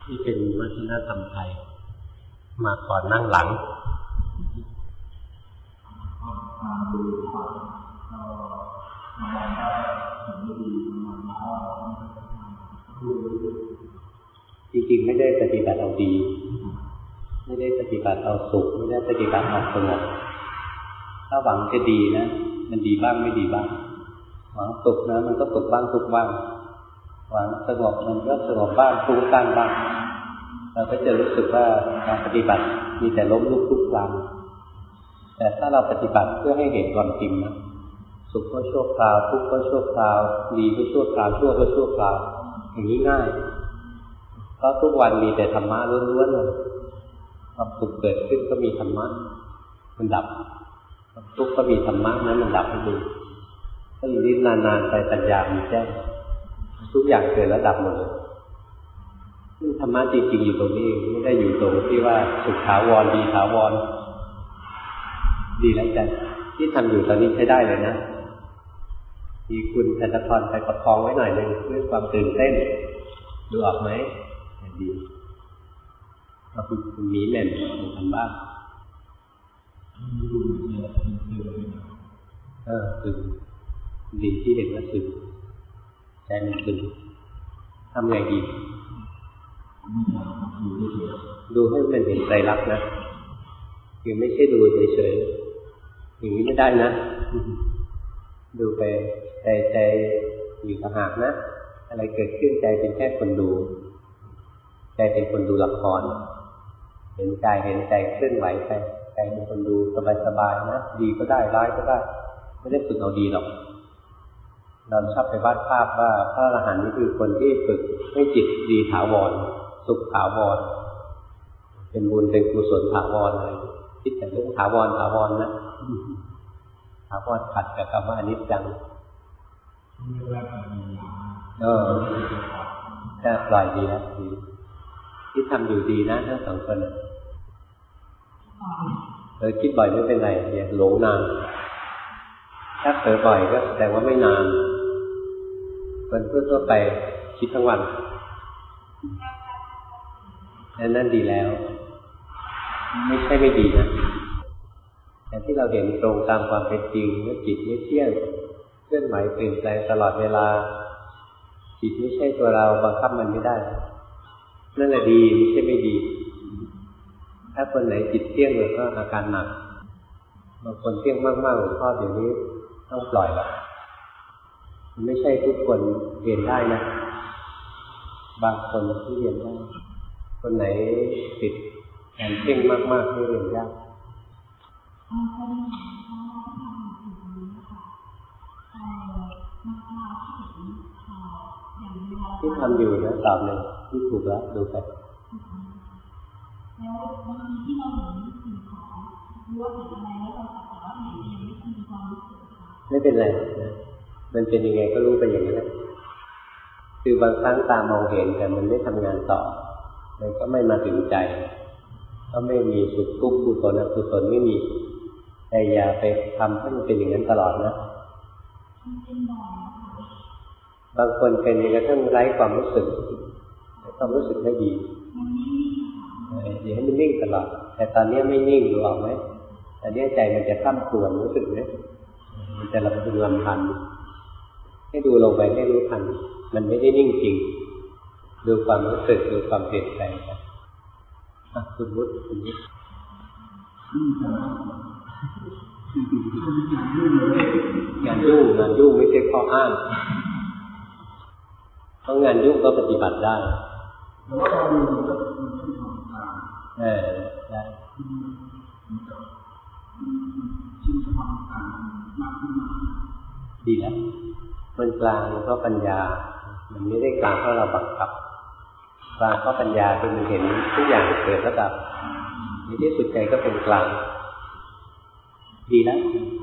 ที่เป็นวัฒนธรรมไทยมาก่อนนั่งหลังจริงๆไม่ได้ปฏิบัติเอาดีไม่ได้ปฏิบัติเอาสุขไม่ได้ปฏิบัติเอาสงบถ้าหวังจะดีนะมันดีบ้างไม่ดีบ้างหวังสุขนะมันก็สุขบ้างทุกบ้างหวังสงบมันก็สงบบ้างฟุ้งซ่านบ้างเราก็จะรู้สึกว่าการปฏิบัติมีแต่ล้มลุกคลุกคลานแต่ถ้าเราปฏิบัติเพื่อให้เห็นความจริงนะสุขก็ชั่วคราวทุกข์ก็ชั่วคราวดีก็ชั่วคราวชั่วก็ชั่วคราวอย่างนี้ง่ายเพราะทุกวันมีแต่ธรรมะล้วนๆเลยความสุขเกิดขึ้นก็มีธรรมะมันดับความทุกข์ก็มีธรรมะนั้นมันดับให้ดูถ้าอยู่นี่นานๆไปปัญญามีแจ้งทุกอย่างเกิดแล้วดับหมดเลยซึ่งธรรมะจริงๆอยู่ตรงนี้ไม่ได้อยู่ตรงที่ว่าสุขถาวรดีถาวรดีแล้วจันที่ทำอยู่ตอนนี้ใช้ได้เลยนะมีคุณธนทรไปประคองไว้หน่อยนึงเรื่องความตื่นเต้นดูออกไหมดีเราคุณมีแม่นทำบ้างตื่นดีที่เห็นว่าตื่นใจมันตื่นทำไงดีดูให้มันเห็นไตรลักษณ์นะคือไม่ใช่ดูเฉยๆอย่างนี้ไม่ได้นะดูไปใจอยู่ต่างหากนะอะไรเกิดขึ้นใจเป็นแค่คนดูใจเป็นคนดูละครเห็นใจเคลื่อนไหวไปใจเป็นคนดูสบายๆนะดีก็ได้ร้ายก็ได้ไม่ได้ฝึกเอาดีหรอกเราชอบไปวาดภาพว่าพระอรหันต์นี่คือคนที่ฝึกให้จิตดีถาวรสุขถาวรเป็นบุญเป็นกุศลถาวรเลยคิดแต่เรื่องถาวรนะถาวรขัดกับคำว่าอนิจจังจะปล่อยดีแล้วที่ทำอยู่ดีนะทั้งสองคนคิดบ่อยไม่เป็นไรอย่าหลงนานถ้าเผลอบ่อยก็แสดงว่าไม่นานคนทั่วไปคิดทั้งวันนั่นดีแล้วไม่ใช่ไม่ดีนะแต่ที่เราเห็นตรงตามความเป็นจริงว่าจิตไม่เที่ยงเคลื่อนไหวเปลี่ยนแปลงตลอดเวลาจิตไม่ใช่ตัวเราบังคับมันไม่ได้นั่นแหละดีไม่ใช่ไม่ดีถ้าคนไหนจิตเที่ยงเลยก็อาการหนักบางคนเที่ยงมากๆหลวงพ่อเดี๋ยวนี้ต้องปล่อยแล้วไม่ใช่ทุกคนเรียนได้นะบางคนที่เรียนได้คนไหนติดการเพ่งมากๆไม่เรียนยากที่ทำอยู่นะตอบเลยที่ถูกแล้วดูไปแล้วบางทีที่เราเห็นสิ่งของรู้ว่าเป็นอะไรแล้วเราแต่ว่าเห็นเองไม่มีความรู้สึกไม่เป็นไรนะมันเป็นยังไงก็รู้ไปอย่างนั้นแหละคือบางครั้งตามองเห็นแต่มันไม่ทำงานต่อมันก็ไม่มาถึงใจก็ไม่มีสุขทุกข์กุศลอกุศลไม่มีแต่อย่าไปทำให้มันเป็นอย่างนั้นตลอดนะบางคนเป็นจนกระทั่งไร้ความรู้สึกไม่ดีอย่าให้มันนิ่งตลอดแต่ตอนนี้ไม่นิ่งรู้ออกไหมตอนนี้ใจมันจะข้ามครวญรู้สึกไหมมันจะระลึกลำพันให้ดูลงไปให้รู้ทันมันไม่ได้นิ่งจริงดูความรู้สึกดูความเปลี่ยนแปลงไปคุณวุฒิงานยุ่งไม่ใช่ข้ออ้างเพราะงานยุ่งก็ปฏิบัติได้ได้ดีแล้วมันกลางเพราะปัญญามันไม่ได้กลางเพราะเราบังคับกลางเพราะปัญญาที่มันเห็นทุกอย่างเกิดแล้วดับในที่สุดใจก็เป็นกลางดีแล้ว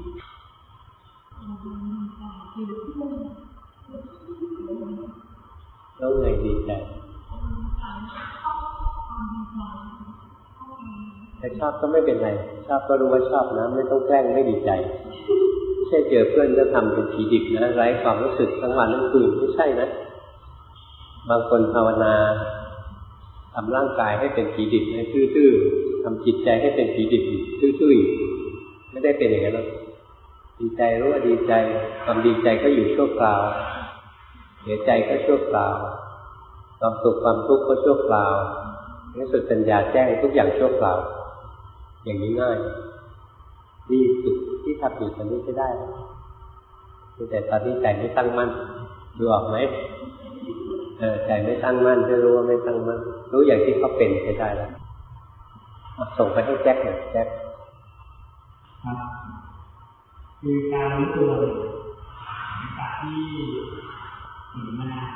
แล้วไงดีแต่ชอบก็ไม่เป็นไรชอบก็รู้ว่าชอบนะไม่ต้องแกล้งไม่ดีใจไม่ใช่เจอเพื่อนก็ทำเป็นผีดิบนะไร้ความรู้สึกทั้งวันทั้งคืนไม่ใช่นะบางคนภาวนาทำร่างกายให้เป็นผีดิบให้ทื่อๆทำจิตใจให้เป็นผีดิบทื่อๆไม่ได้เป็นอย่างนั้นหรอกดีใจรู้ว่าดีใจความดีใจก็อยู่ชั่วคราวเสียใจก็ชั่วคราวความสุขความทุกข์ก็ชั่วคราวในสุดปัญญาแจ้งทุกอย่างชั่วคราวอย่างนี้ง่ายดีสุดที่ทำอยู่ตอนนี้จะได้แต่ตอนนี้ใจไม่ตั้งมั่นดูออกไหมใจไม่ตั้งมั่นจะรู้ว่าไม่ตั้งมั่นรู้อย่างที่เขาเป็นจะได้แล้วส่งไปให้แจ็คหน่อยแจ็คครับคือการรู้ตัวจากที่หนีมานาน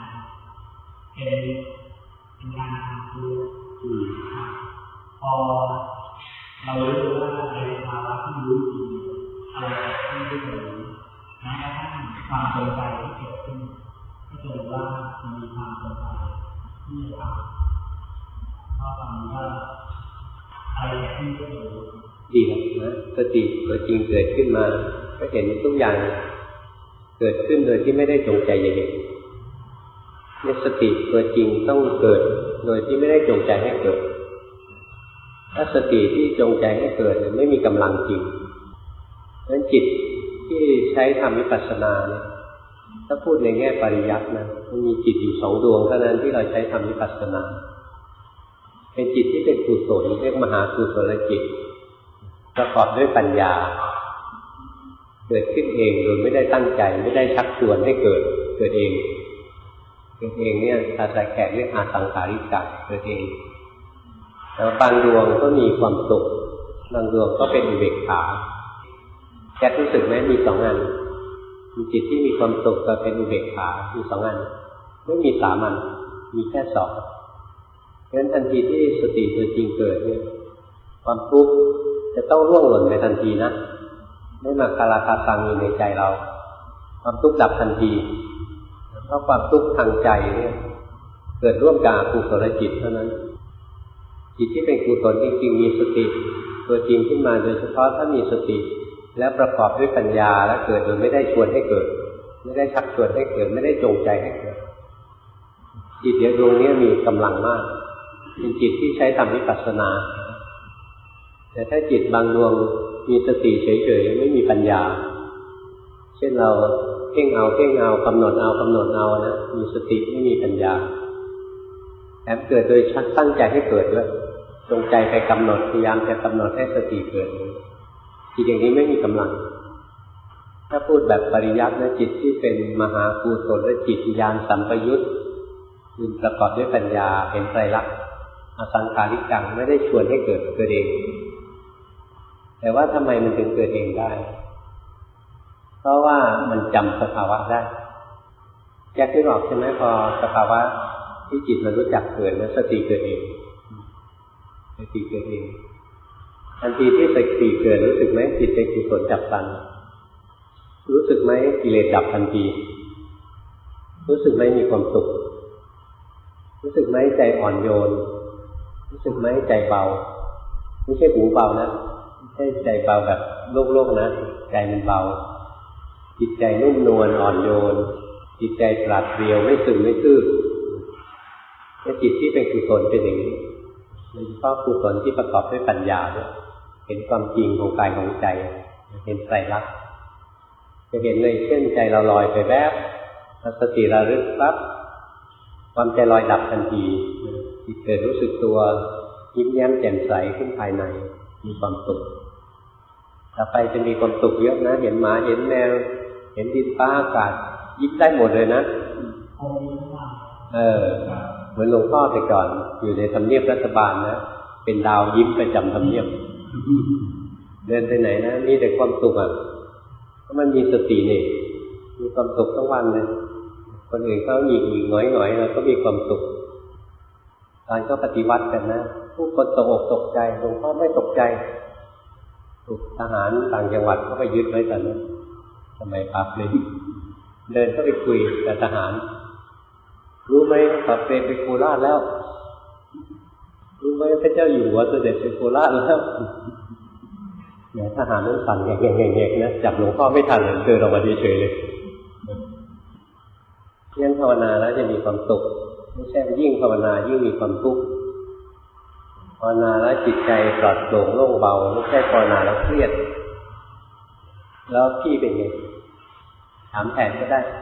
เป็นการทำรู้พอเรารู้ว่าในภาวะที่รู้จริงอะไรที่ไม่รู้แม้กระทั่งความสนใจที่เกิดขึ้นก็จะรู้ว่ามันมีความสนใจที่จะทำเพราะตอนนี้ก็อะไรที่ไม่รู้ดีแล้วนะสติตัวจริงเกิดขึ้นมาก็เห็นทุกอย่างเกิดขึ้นโดยที่ไม่ได้จงใจอย่างนี้เนี่ยสติตัวจริงต้องเกิดโดยที่ไม่ได้จงใจให้เกิดถ้าสติที่จงใจให้เกิดไม่มีกำลังจริงเพราะฉะนั้นจิตที่ใช้ทำวิปัสสนาเนี่ยถ้าพูดในแง่ปริยัตินะมันมีจิตอยู่2 ดวงเท่านั้นที่เราใช้ทำวิปัสสนาเป็นจิตที่เป็นกุศลเรียกมหากุศลจิตประกอบด้วยปัญญาเกิดขึ้นเองโดยไม่ได้ตั้งใจไม่ได้ชักชวนให้เกิดเองเนี่ยภาษาแขกเรียกอาสังขาริกะเกิดเองแล้วบางดวงก็มีความสุขบางดวงก็เป็นอุเบกขาแกรู้สึกไหมมี2 อันมีจิตที่มีความสุขกับเป็นอุเบกขามี2 อันไม่มี3 อันมีแค่2เพราะฉะนั้นทันทีที่สติตัวจริงเกิดเนี่ยความทุกข์จะต้องร่วงหล่นไปทันทีนะไม่มาคาราคาซังอยู่ในใจเราความทุกข์ดับทันทีเพราะความทุกข์ทางใจเนี่ยเกิดร่วมกับกุศลจิตเท่านั้นจิตที่เป็นกุศลจริงๆมีสติตัวจริงขึ้นมาโดยเฉพาะถ้ามีสติแล้วประกอบด้วยปัญญาและเกิดโดยไม่ได้ชวนให้เกิดไม่ได้ชักชวนให้เกิดไม่ได้จงใจให้เกิดจิตเดียวดวงนี้มีกำลังมากเป็นจิตที่ใช้ทำวิปัสสนาแต่ถ้าจิตบางดวงมีสติเฉยๆไม่มีปัญญาเช่นเราเพ่งเอากำหนดเอานะมีสติไม่มีปัญญาแอบเกิดโดยชักตั้งใจให้เกิดด้วยจงใจไปกำหนดพยายามจะกำหนดให้สติเกิดจิตอย่างนี้ไม่มีกำลังถ้าพูดแบบปริยัตินะจิตที่เป็นมหากุศลจิตญาณสัมปยุตคือประกอบด้วยปัญญาเห็นไตรลักษณ์อสังขาริกังไม่ได้ชวนให้เกิดเองแต่ว่าทำไมมันถึงเกิดเองได้เพราะว่ามันจำสภาวะได้แยกไม่ออกใช่ไหมพอสภาวะที่จิตมันรู้จักเกิดแล้วสติเกิดเองทันทีที่สติเกิดรู้สึกไหมจิตเป็นกุศลจับตันรู้สึกไหมกิเลสดับทันทีรู้สึกไหมมีความสุขรู้สึกไหมใจอ่อนโยนรู้สึกไหมใจเบาไม่ใช่หูเบานะไม่ใช่ใจเบาแบบโลกนะใจมันเบาจิตใจนุ่มนวลอ่อนโยนจิตใจปราดเปรียวไม่ซึมไม่ซื่อและจิตที่เป็นกุศลเป็นอย่างนี้โดยเฉพาะกุศลที่ประกอบด้วยปัญญาด้วยเห็นความจริงของกายของใจเห็นไตรลักษณ์จะเห็นเลยเช่นใจเราลอยไปแวบสติระลึกปั๊บความใจลอยดับทันทีจิตเกิดรู้สึกตัวยิ้มแย้มแจ่มใสขึ้นภายในมีความสุขต่อไปจะมีความสุขเยอะนะเห็นหมาเห็นแมวเห็นดินฟ้าอากาศยิ้มได้หมดเลยนะเหมือนหลวงพ่อแต่ก่อนอยู่ในทำเนียบรัฐบาลนะเป็นดาวยิ้มประจำทำเนียบเดินไปไหนนะมีแต่ความสุขอ่ะเพราะมันมีสตินี่มีความสุขทั้งวันเลยคนอื่นเขาหงิกหงอยแล้วก็มีความสุขตอนก็ปฏิวัติกันนะผู้คนตกอกตกใจหลวงพ่อไม่ตกใจถูกทหารต่างจังหวัดเขาไปยึดไว้ตอนนั้นทำไมปั๊บเลยเดินเข้าไปคุยกับทหารรู้ไหมขับเปรมไปโคราชแล้วรู้ไหมพระเจ้าอยู่หัวเสด็จไปโคราชแล้วเนี่ยทหารนั้นสั่นแงกๆนะจับหลวงพ่อไม่ทันเลยเดินออกมาเฉยๆเลยงั้นภาวนาแล้วจะมีความสุขไม่ใช่ยิ่งภาวนายิ่งมีความทุกข์ภาวนาแล้วจิตใจปลอดโปร่งโล่งเบาไม่ใช่ภาวนาแล้วเครียดแล้วพี่เป็นไงถามแทนก็ได้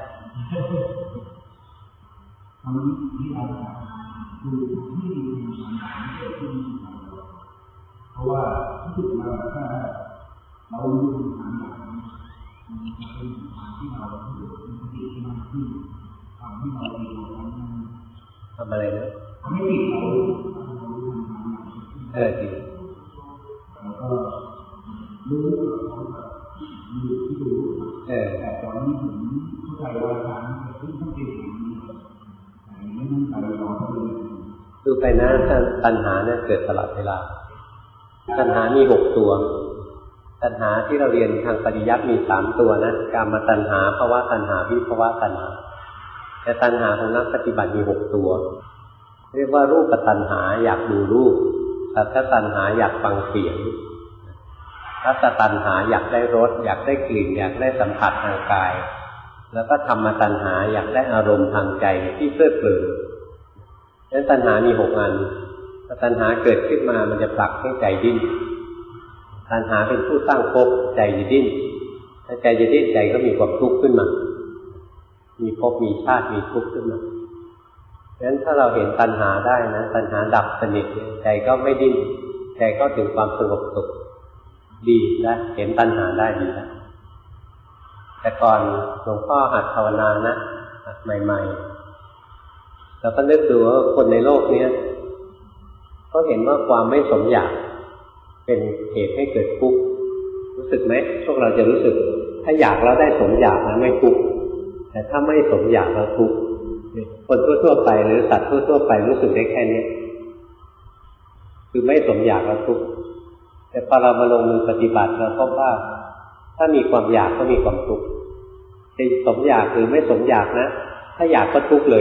ตอนนี้ที่เราคือที่มีความหมายเกิดขึ้นเพราะว่าที่สุดแล้วถ้าเรารู้คำถามอย่างนี้มันจะเป็นคำถามที่เราเกิดเป็นสติที่มากขึ้นทำให้เราเองทำอะไรนะทำให้จิตเรารู้คำถามอย่างจริงแล้วก็รู้เขาแบบมีที่รู้แต่ตอนนี้ผมเข้าใจว่าการที่ต้องเป็นอย่างนี้ไม่ต้องไปรอเขาเลยดูไปนะตัณหาเนี่ยเกิดตลอดเวลาตัณหามี6ตัวตัณหาที่เราเรียนทางปริยัติมี3ตัวนะกามตัณหาภวตัณหาวิภวตัณหาแต่ตัณหาของนักปฏิบัติมี6ตัวเรียกว่ารูปตัณหาอยากดูรูปสัทธตัณหาอยากฟังเสียงรสตัณหาอยากได้รสอยากได้กลิ่นอยากได้สัมผัสทางกายแล้วก็ธรรมตัณหาอยากได้อารมณ์ทางใจที่เพลิดเพลินนั้นตัณหามี6อันถ้าตัณหาเกิดขึ้นมามันจะผลักให้ใจดิ้นตัณหาเป็นผู้สร้างภพใจจะดิ้นถ้าใจจะดิ้นใจก็มีความทุกข์ขึ้นมามีภพมีชาติมีทุกข์ขึ้นมาดังนั้นถ้าเราเห็นตัณหาได้นะตัณหาดับสนิทใจก็ไม่ดิ้นใจก็ถึงความสงบสุขดีนะเห็นตัณหาได้ดีนะแต่ก่อนหลวงพ่อหัดภาวนานะหัดใหม่ๆเราก็นึกดูว่าคนในโลกนี้เขาเห็นว่าความไม่สมอยากเป็นเหตุให้เกิดทุกข์รู้สึกไหมพวกเราจะรู้สึกถ้าอยากแล้วได้สมอยากนะไม่ทุกข์แต่ถ้าไม่สมอยากแล้วทุกข์คนทั่วๆไปหรือสัตว์ทั่วๆไปรู้สึกได้แค่นี้คือไม่สมอยากแล้วทุกข์แต่พอเรามาลงมือปฏิบัติเราพบว่าถ้ามีความอยากก็มีความทุกข์จะสมอยากหรือไม่สมอยากนะถ้าอยากก็ทุกข์เลย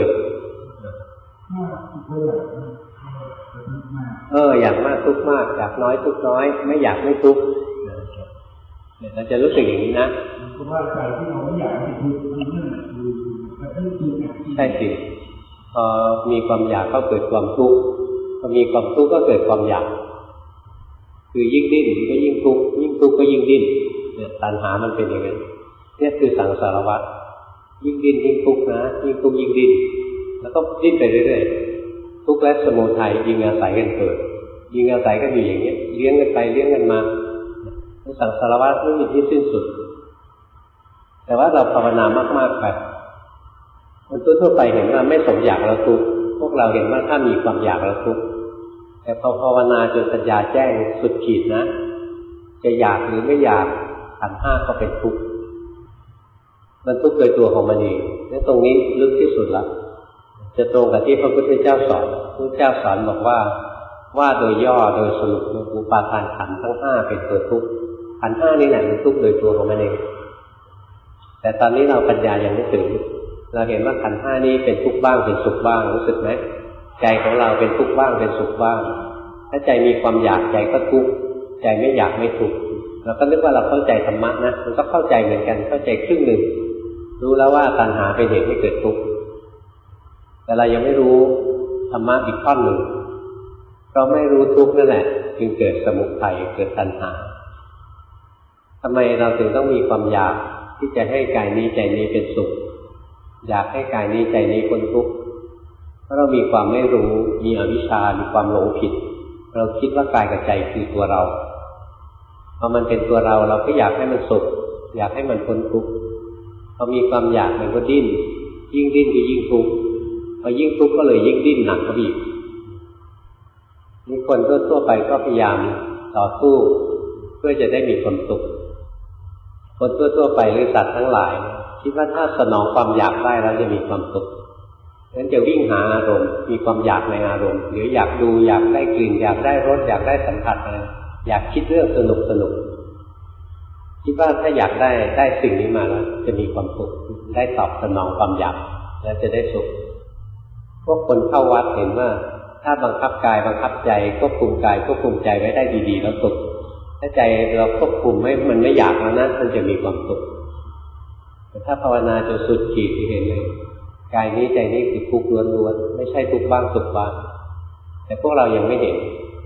อยากมากทุกข์มากอยากน้อยทุกข์น้อยไม่อยากไม่ทุกข์เนี่ยเราจะรู้สึกอย่างนี้นะเพราะว่าใจที่เราไม่อยากให้ทุกข์มันนั่นคือใช่สิพอมีความอยากก็เกิดความทุกข์พอมีความทุกข์ก็เกิดความอยากคือยิ่งดิ้นก็ยิ่งทุกข์ยิ่งทุกข์ก็ยิ่งดิ้นเนี่ยตัณหามันเป็นอย่างนั้นเนี่ยคือสังสารวัฏยิ่งดิ้นยิ่งทุกข์นะยิ่งทุกข์ยิ่งดิ้นแล้วก็ดิ้นไปเรื่อยๆทุกข์และสมุทัยยิงอาศัยกันเกิดยิงอาศัยกันอยู่อย่างนี้เลี้ยงกันไปเลี้ยงกันมาสังสารวัฏไม่มีที่สิ้นสุดแต่ว่าเราภาวนามากๆไปคนทั่วไปเห็นว่าไม่สมอยากแล้วทุกข์พวกเราเห็นว่าถ้ามีความอยากแล้วทุกข์แต่พอภาวนาจนปัญญาแจ้งสุดขีดนะจะอยากหรือไม่อยากขันธ์ห้าก็เป็นทุกข์มันทุกข์โดยตัวของมันเองและตรงนี้ลึกที่สุดละจะตรงกับที่พระพุทธเจ้าสอนพระพุทธเจ้าสอนบอกว่าโดยย่อโดยสรุปอุปาทานขันธ์ทั้งห้าเป็นตัวทุกข์ขันธ์ห้านี่แหละมันทุกข์โดยตัวของมันเองแต่ตอนนี้เราปัญญายังไม่ถึงเราเห็นว่าขันธ์ห้านี้เป็นทุกข์บ้างเป็นสุขบ้างรู้สึกไหมใจของเราเป็นทุกข์บ้างเป็นสุขบ้างถ้าใจมีความอยากใจก็ทุกข์ใจไม่อยากไม่ทุกข์เราก็นึกว่าเราเข้าใจธรรมะนะมันก็เข้าใจเหมือนกันเข้าใจครึ่งหนึ่งรู้แล้วว่าตัณหาเป็นเหตุให้เกิดทุกข์แต่เรายังไม่รู้ธรรมะอีกข้อหนึ่งเราไม่รู้ทุกข์นั่นแหละจึงเกิดสมุทัยเกิดตัณหาทำไมเราถึงต้องมีความอยากที่จะให้กายนี้ใจนี้เป็นสุขอยากให้กายนี้ใจนี้พ้นทุกข์เพราะเรามีความไม่รู้มีอวิชชามีความหลงผิดเราคิดว่ากายกับใจคือตัวเราพอมันเป็นตัวเราเราก็อยากให้มันสุขอยากให้มันพ้นทุกข์พอมีความอยากมันก็ดิ้นยิ่งดิ้นก็ยิ่งทุกข์พอยิ่งทุกข์ก็เลยยิ่งดิ้นหนักเข้าไปอีกนี่คนทั่วไปก็พยายามต่อสู้เพื่อจะได้มีความสุขคนทั่วไปหรือสัตว์ทั้งหลายคิดว่าถ้าสนองความอยากได้แล้วจะมีความสุขฉะนั้นจะวิ่งหาอารมณ์มีความอยากในอารมณ์หรืออยากดูอยากได้กลิ่นอยากได้รสอยากได้สัมผัสอะไรอยากคิดเรื่องสนุกคิดว่าถ้าอยากได้สิ่งนี้มาแล้วจะมีความสุขได้ตอบสนองความอยากแล้วจะได้สุขพวกคนเข้าวัดเห็นว่าถ้าบังคับกายบังคับใจควบคุมกายควบคุมใจไว้ได้ดีๆแล้วสุขถ้าใจเราควบคุมมันไม่อยากแล้วนะมันจะมีความสุขแต่ถ้าภาวนาจนสุดขีดที่เห็นเลยกายนี้ใจนี้คือทุกข์ล้วนๆไม่ใช่ทุกข์บ้างสุขบ้างแต่พวกเรายังไม่เห็น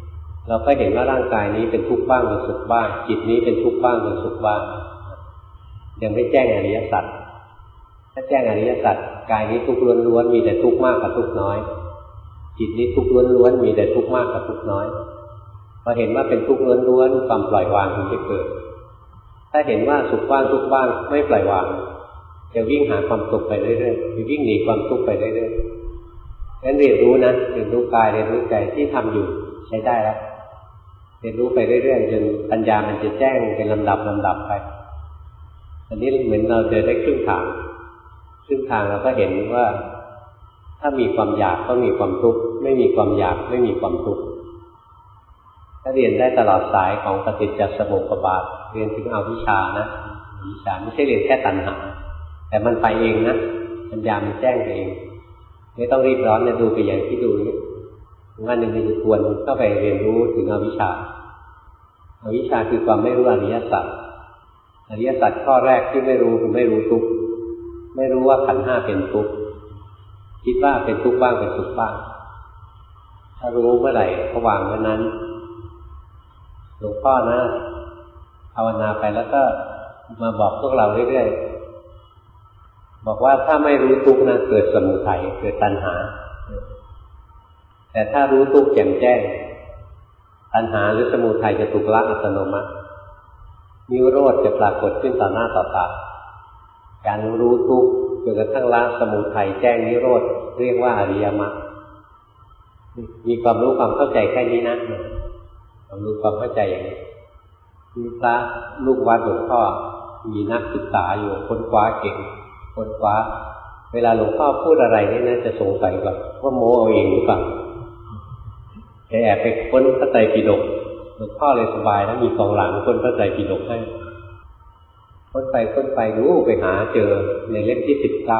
เราก็เห็นว่าร่างกายนี้เป็นทุกข์บ้างเป็นสุขบ้างจิตนี้เป็นทุกข์บ้างเป็นสุขบ้างยังไม่แจ้งอริยสัจถ้าแจ้งอริยสัจกายนี้ทุกข์ล้วนๆมีแต่ทุกข์มากกับทุกข์น้อยจิตนี้ทุกข์ล้วนๆมีแต่ทุกข์มากกับทุกข์น้อยพอเห็นว่าเป็นทุกข์ล้วนๆความปล่อยวางถึงจะเกิดถ้าเห็นว่าสุขบ้างทุกข์บ้างไม่ปล่อยวางจะวิ่งหาความสุขไปเรื่อยๆจะวิ่งหนีความทุกข์ไปเรื่อยๆงั้นเรียนรู้นะเรียนรู้กายเรียนรู้ใจที่ทำอยู่ใช้ได้แล้วเรียนรู้ไปเรื่อยๆจนปัญญามันจะแจ้งเป็นลำดับไปอันนี้เหมือนเราเดินได้ครึ่งทางเราก็เห็นว่าถ้ามีความอยากก็มีความทุกข์ไม่มีความอยากไม่มีความทุกข์ถ้าเรียนได้ตลอดสายของปฏิจจสมุปบาทเรียนถึงอวิชชานะอวิชชาไม่ใช่เรียนแค่ตัณหาแต่มันไปเองนะปัญญามันแจ้งเองไม่ต้องรีบร้อนเนี่ยดูไปอย่างที่ดูนี่งั้นหนึ่งจะควรเข้าไปเรียนรู้ถึงอวิชชาคือความไม่รู้อริยสัจอริยสัจข้อแรกที่ไม่รู้คือไม่รู้ทุกข์ไม่รู้ว่าขันธ์ห้าเป็นทุกข์คิดว่าเป็นทุกข์บ้างเป็นสุขบ้างถ้ารู้เมื่อไหร่ก็วางเมื่อนั้นหลวงพ่อนะภาวนาไปแล้วก็มาบอกพวกเราเรื่อยๆบอกว่าถ้าไม่รู้ทุกข์นะเกิดสมุทัยเกิดตัณหาแต่ถ้ารู้ทุกข์แจ่มแจ้งตัณหาหรือสมุทัยจะถูกละอัตโนมัตินิโรธจะปรากฏขึ้นต่อหน้าต่อตาการรู้ทุกข์จนกระทั่งละสมุทัยแจ้งนิโรธเรียกว่าอริยมรรคมีความรู้ความเข้าใจแค่นี้นะความรู้ความเข้าใจอย่างนี้มีพระลูกวัดหลวงพ่อมีนักศึกษาอยู่ค้นคว้าเก่งค้นคว้าเวลาหลวงพ่อพูดอะไรนี่นะจะสงสัยแบบว่าโม้เอาเองหรือเปล่าแอบไปค้นพระไตรปิฎกหลวงพ่อเลยสบายแล้วมีกองหลังค้นพระไตรปิฎกให้ค้นไปรู้ไปหาเจอในเล่มที่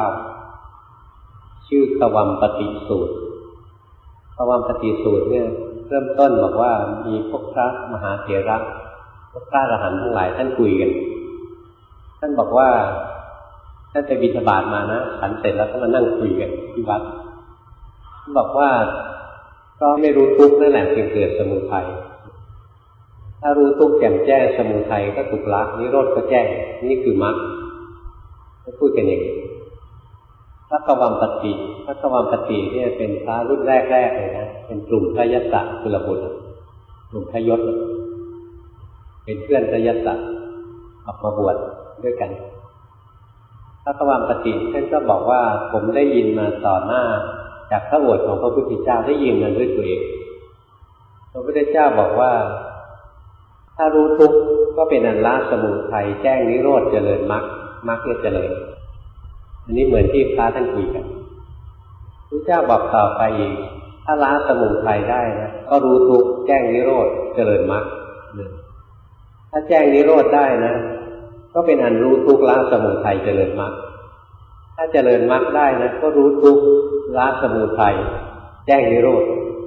19ชื่อขวัมปฏิสูตรขวัมปฏิสูตรเนี่ยเริ่มต้นบอกว่ามีพวกพระมหาเถระพวกพระอรหันต์ทั้งหลายท่านคุยกันท่านบอกว่าท่านไปบิณฑบาตมานะฉันเสร็จแล้วก็มานั่งคุยกันที่วัดท่านบอกว่าก็ไม่รู้ทุกข์นั่นแหละจึงเกิดสมุทัยถ้ารู้ทุกข์แจ่มแจ้งสมุทัยก็ถูกละนิโรธก็แจ้งนี่คือมรรคถ้าพูดกันอย่างนี้พระขวัมปฏิเนี่ยเป็นพระรุ่นแรกเลยนะเป็นกลุ่มพระยศกุลบุตรกลุ่มพระยศเป็นเพื่อนพระยศออกมาบวชด้วยกันพระขวัมปฏิท่านก็บอกว่าผมได้ยินมาต่อหน้าจากพระโอษฐ์ของพระพุทธเจ้าได้ยินมันด้วยตัวเองพระพุทธเจ้าบอกว่าถ้ารู้ทุกข์ก็เป็นอันละสมุทัยแจ้งนิโรธเจริญมรรคเนี่ยเจริญอันนี้เหมือนที่พระท่านคุยกันพระเจ้าบอกต่อไปอีกถ้าละสมุทัยได้นะก็รู้ทุกข์แจ้งนิโรธเจริญมรรคถ้าแจ้งนิโรธได้นะก็เป็นอันรู้ทุกข์ละสมุทัยเจริญมรรคถ้าเจริญมรรคได้นะก็รู้ทุกข์ละสมุทัยแจ้งนิโรธ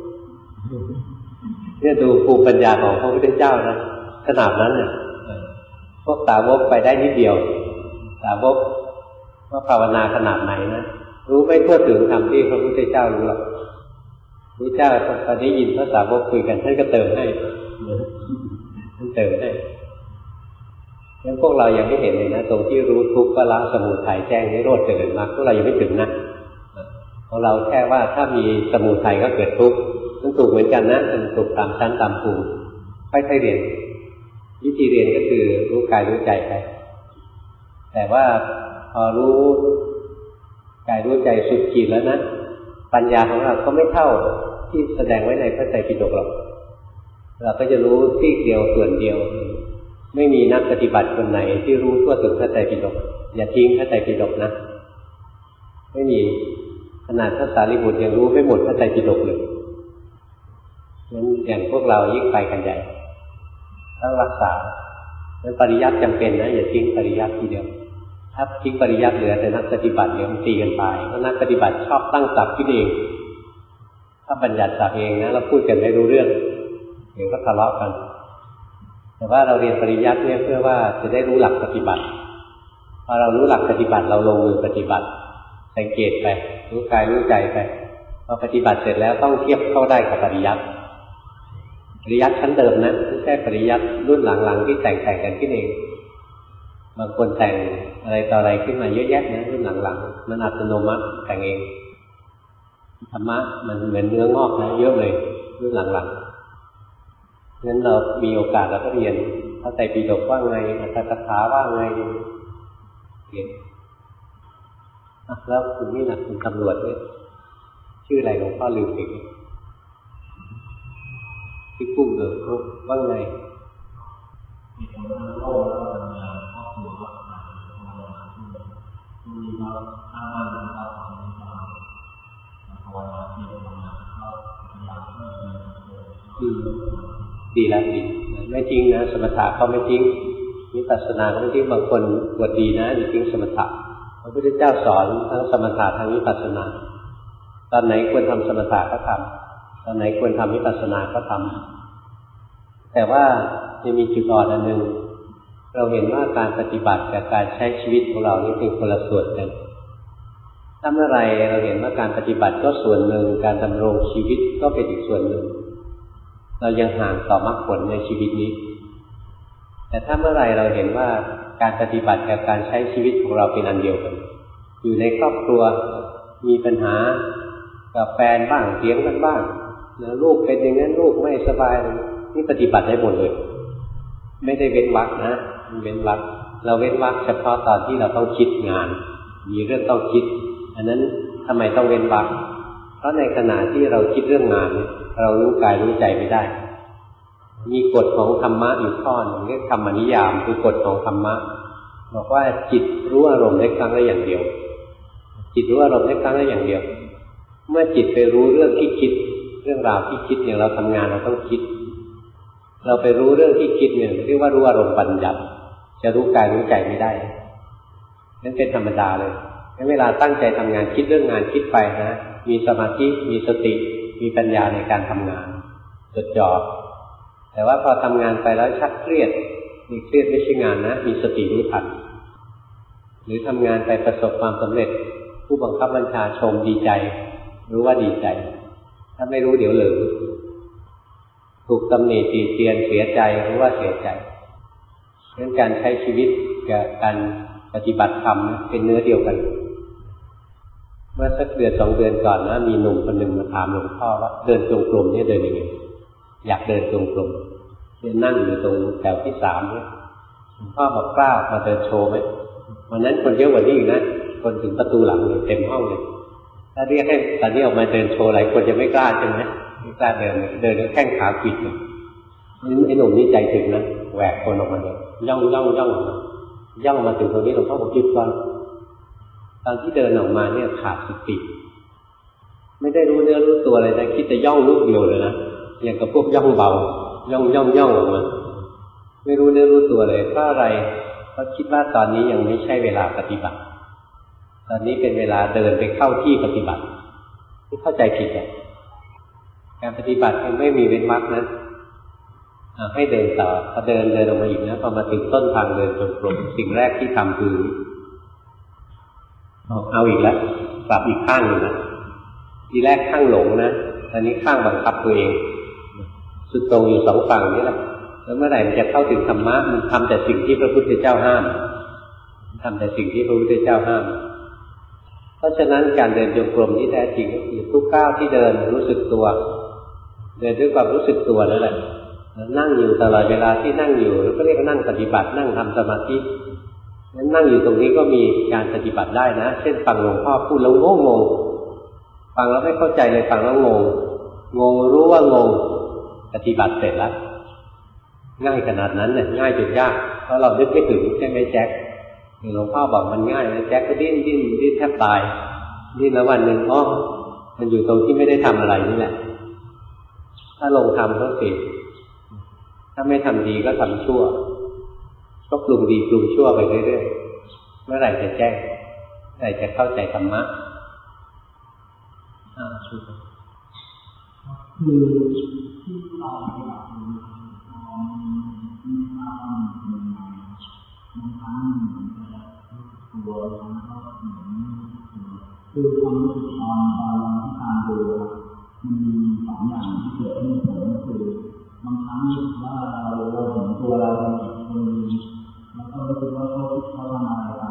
เนี่ยดูภูมิปัญญาของพระพุทธเจ้านะขนาดนั้นเนี่ยพวกสาวกไปได้นิดเดียวสาวกว่าภาวนาขนาดไหนนะรู้ไม่ทั่วถึงธรรมที่พระพุทธเจ้ารู้หรอกพระเจ้าตอนนี้ยินพระสาวกคุยกันท่านก็เติมให้ท่านเติมให้งั้นพวกเรายังไม่เห็นเลยนะตรงที่รู้ทุกข์ก็ละสมุทัยแจ้งนิโรธเจริญมรรคพวกเรายังไม่ถึงนะของเราแค่ว่าถ้ามีสมุทัยก็เกิดทุกข์ต้องถูกเหมือนกันนะเป็นถูกตามชั้นตามภูมิค่อยๆเรียนวิธีเรียนก็คือรู้กายรู้ใจไปแต่ว่าพอรู้กายรู้ใจสุดขีดแล้วนะปัญญาของเราก็ไม่เท่าที่แสดงไว้ในพระไตรปิฎกหรอกเราก็จะรู้ซีกเดียวส่วนเดียวไม่มีนักปฏิบัติคนไหนที่รู้ทั่วถึงพระไตรปิฎกอย่าทิ้งพระไตรปิฎกนะไม่มีขนาดพระสารีบุตรยังรู้ไม่หมดพระไตรปิฎกเลยงั้นอย่างพวกเรายิ่งไปกันใหญ่ต้องรักษาแล้วปริยัติจำเป็นนะอย่าทิ้งปริยัติทีเดียวถ้าทิ้งปริยัติเหลือแต่นักปฏิบัติเดี๋ยวมันตีกันไปเพราะนักปฏิบัติชอบตั้งศัพท์คิดเองถ้าบัญญัติศัพท์เองนะเราพูดกันไม่รู้เรื่องเดี๋ยวก็ทะเลาะกันแต่ว่าเราเรียนปริยัติเนี่ยเพื่อว่าจะได้รู้หลักปฏิบัติพอเรารู้หลักปฏิบัติเราลงมือปฏิบัติสังเกตไปรู้กายรู้ใจไปพอปฏิบัติเสร็จแล้วต้องเทียบเข้าได้กับปริยัติปริยัติชั้นเดิมนะไม่ใช่ปริยัติรุ่นหลังๆที่แต่งกันขึ้นเองบางคนแต่งอะไรต่ออะไรขึ้นมาเยอะแยะนะรุ่นหลังๆมันอัตโนมัติแต่งเองธรรมะมันเหมือนเนื้องอกนะเยอะเลยรุ่นหลังๆงั้นเรามีโอกาสเราก็เรียนพระไตรปิฎกว่าไงอัตถกถาว่าไงเรียนแล้วคุณนี่นะคุณตำรวจเนี่ยชื่ออะไรหลวงพ่อลืมไปที่กุ้งเลยว่าไงมีคนเล่าโลกแล้วก็ทำงานครอบครัวก็ทำงานมีเราทำงานเราทำงานภาวนาที่เราทำงานก็พยายามที่จะดีแล้วดีไม่จริงนะสมถะก็ไม่จริงวิปัสสนาก็ไม่จริงบางคนบวชดีนะจริงสมถะพระพุทธเจ้าสอนทั้งสมถะทั้งวิปัสสนาตอนไหนควรทำสมถะก็ทำตอนไหนควรทำวิปัสสนาก็ทำแต่ว่าจะมีจุดอ่อนอันหนึ่งเราเห็นว่าการปฏิบัติกับการใช้ชีวิตของเรานี่เป็นคนละส่วนกันถ้าเมื่อไรเราเห็นว่าการปฏิบัติก็ส่วนหนึ่งการดำรงชีวิตก็เป็นอีกส่วนหนึ่งเรายังห่างต่อมรรคผลในชีวิตนี้แต่ถ้าเมื่อไรเราเห็นว่าการปฏิบัติกับการใช้ชีวิตของเราเป็นอันเดียวกันอยู่ในครอบครัวมีปัญหากับแฟนบ้างเถียงกันบ้างลูกเป็นอย่างนั้นลูกไม่สบายนี่ปฏิบัติได้หมดเลยไม่ได้เว้นวรรคนะเว้นวรรคเราเว้นวรรคเฉพาะตอนที่เราต้องคิดงานมีเรื่องต้องคิดอันนั้นทำไมต้องเว้นวรรคเพราะในขณะที่เราคิดเรื่องงานเรารู้กายรู้ใจไม่ได้มีกฎของธรรมะอยู่ข้อหนึ่งเรียกธรรมนิยามคือกฎของธรรมะบอกว่าจิตรู้อารมณ์ได้ครั้งละอย่างเดียวจิตรู้อารมณ์ได้ครั้งละอย่างเดียวเมื่อจิตไปรู้เรื่องที่คิดเรื่องราวที่คิดอย่างเราทำงานเราต้องคิดเราไปรู้เรื่องที่คิดเนี่ยเรียกว่ารู้อารมณ์ปัญญาจะรู้กายรู้ใจไม่ได้นั่นเป็นธรรมดาเลยเวลาตั้งใจทำงานคิดเรื่องงานคิดไปนะมีสมาธิมีสติมีปัญญาในการทำงานจดจ่อแต่ว่าพอทำงานไปแล้วชักเครียดมีเครียดไม่ใช่งานนะมีสติรู้ทันหรือทำงานไปประสบความสำเร็จผู้บังคับบัญชาชมดีใจรู้ว่าดีใจถ้าไม่รู้เดี๋ยวเหลิงถูกตำหนิตีเตียนเสียใจรู้ว่าเสียใจเรื่องการใช้ชีวิตกับการปฏิบัติธรรมเป็นเนื้อเดียวกันเมื่อสักเดือน2 เดือนก่อนนะมีหนุ่มคนหนึ่งมาถามหลวงพ่อว่าเดินจงกรมเนี่ยเดินยังไงอยากเดินจงกรมนั่งอยู่ตรงแถวที่3เนี่ยหลวงพ่อบอกกล้ามาเดินโชว์ไหมวันนั้นคนเยอะกว่านี้อีกนะคนถึงประตูหลังเลยเต็มห้องเลยถ้าเรียกให้ตอนนี้ออกมาเดินโชว์หลายคนจะไม่กล้าใช่ไหมไม่กล้าเดินแล้วแข้งขาปิดเลยไอ้หนุ่มนี่ใจถึงนะแหวกคนออกมาเลยย่องมาถึงตรงนี้หลวงพ่อบอกหยุดก่อนตอนที่เดินออกมาเนี่ยขาดสติไม่ได้รู้เนื้อรู้ตัวเลยนะคิดจะย่องลูกเดียวเลยนะอย่างกับพวกย่องเบาย่องออกมาไม่รู้เนื้อรู้ตัวเลยเพราะอะไรเพราะคิดว่าตอนนี้ยังไม่ใช่เวลาปฏิบัติตอนนี้เป็นเวลาเดินไปเข้าที่ปฏิบัติที่เข้าใจผิดอะการปฏิบัติยังไม่มีเว้นวรรคนะให้เดินต่อพอเดินออกมาอีกนะพอมาถึงต้นทางเดินจงกรมสิ่งแรกที่ทำคือเอาอีกแล้วกลับอีกข้างหนึ่งนะทีแรกข้างหลงนะตอนนี้ข้างบังคับตัวเองสุดตรงอยู่2 ฝั่งนี่แหละแล้วเมื่อไหร่มันจะเข้าถึงธรรมะมันทำแต่สิ่งที่พระพุทธเจ้าห้ามทำแต่สิ่งที่พระพุทธเจ้าห้ามเพราะฉะนั้นการเดินจงกรมที่แท้จริงก็คือทุกก้าวที่เดินรู้สึกตัวเดินด้วยความรู้สึกตัวนั่นแหละนั่งอยู่ตลอดเวลาที่นั่งอยู่แล้วก็เรียกว่านั่งปฏิบัตินั่งทำสมาธินั่งอยู่ตรงนี้ก็มีการปฏิบัติได้นะเช่นฟังหลวงพ่อพูดแล้วงงฟังแล้วไม่เข้าใจเลยฟังแล้วงงรู้ว่างงปฏิบัติเสร็จแล้วง่ายขนาดนั้นเนี่ยง่ายจนยากเพราะเรานึกไม่ถึงใช่ไหมแจ็คหลวงพ่อบอกมันง่ายนะแจ็คก็ดิ้นแทบตายดิ้นแล้ววันหนึ่งมันอยู่ตรงที่ไม่ได้ทำอะไรนี่แหละถ้าลงทำต้องสิถ้าไม่ทำดีก็ทำชั่วก็ปรุงดีปรุงชั่วไปเรื่อยๆเมื่อไหร่จะแจ้งเมื่อไหร่จะเข้าใจธรรมะคือที่เราปฏิบัติมีความเหนื่อยบางครั้งตัวทั้งก็เหมือนคือความรู้สึกตอนที่ทำดูมันมี2 อย่างที่เกิดขึ้นผมก็คือบางครั้งว่าเราเห็นตัวเราเป็นอีกคนนึงแล้วก็รู้สึกว่าเขาทำอะไรไป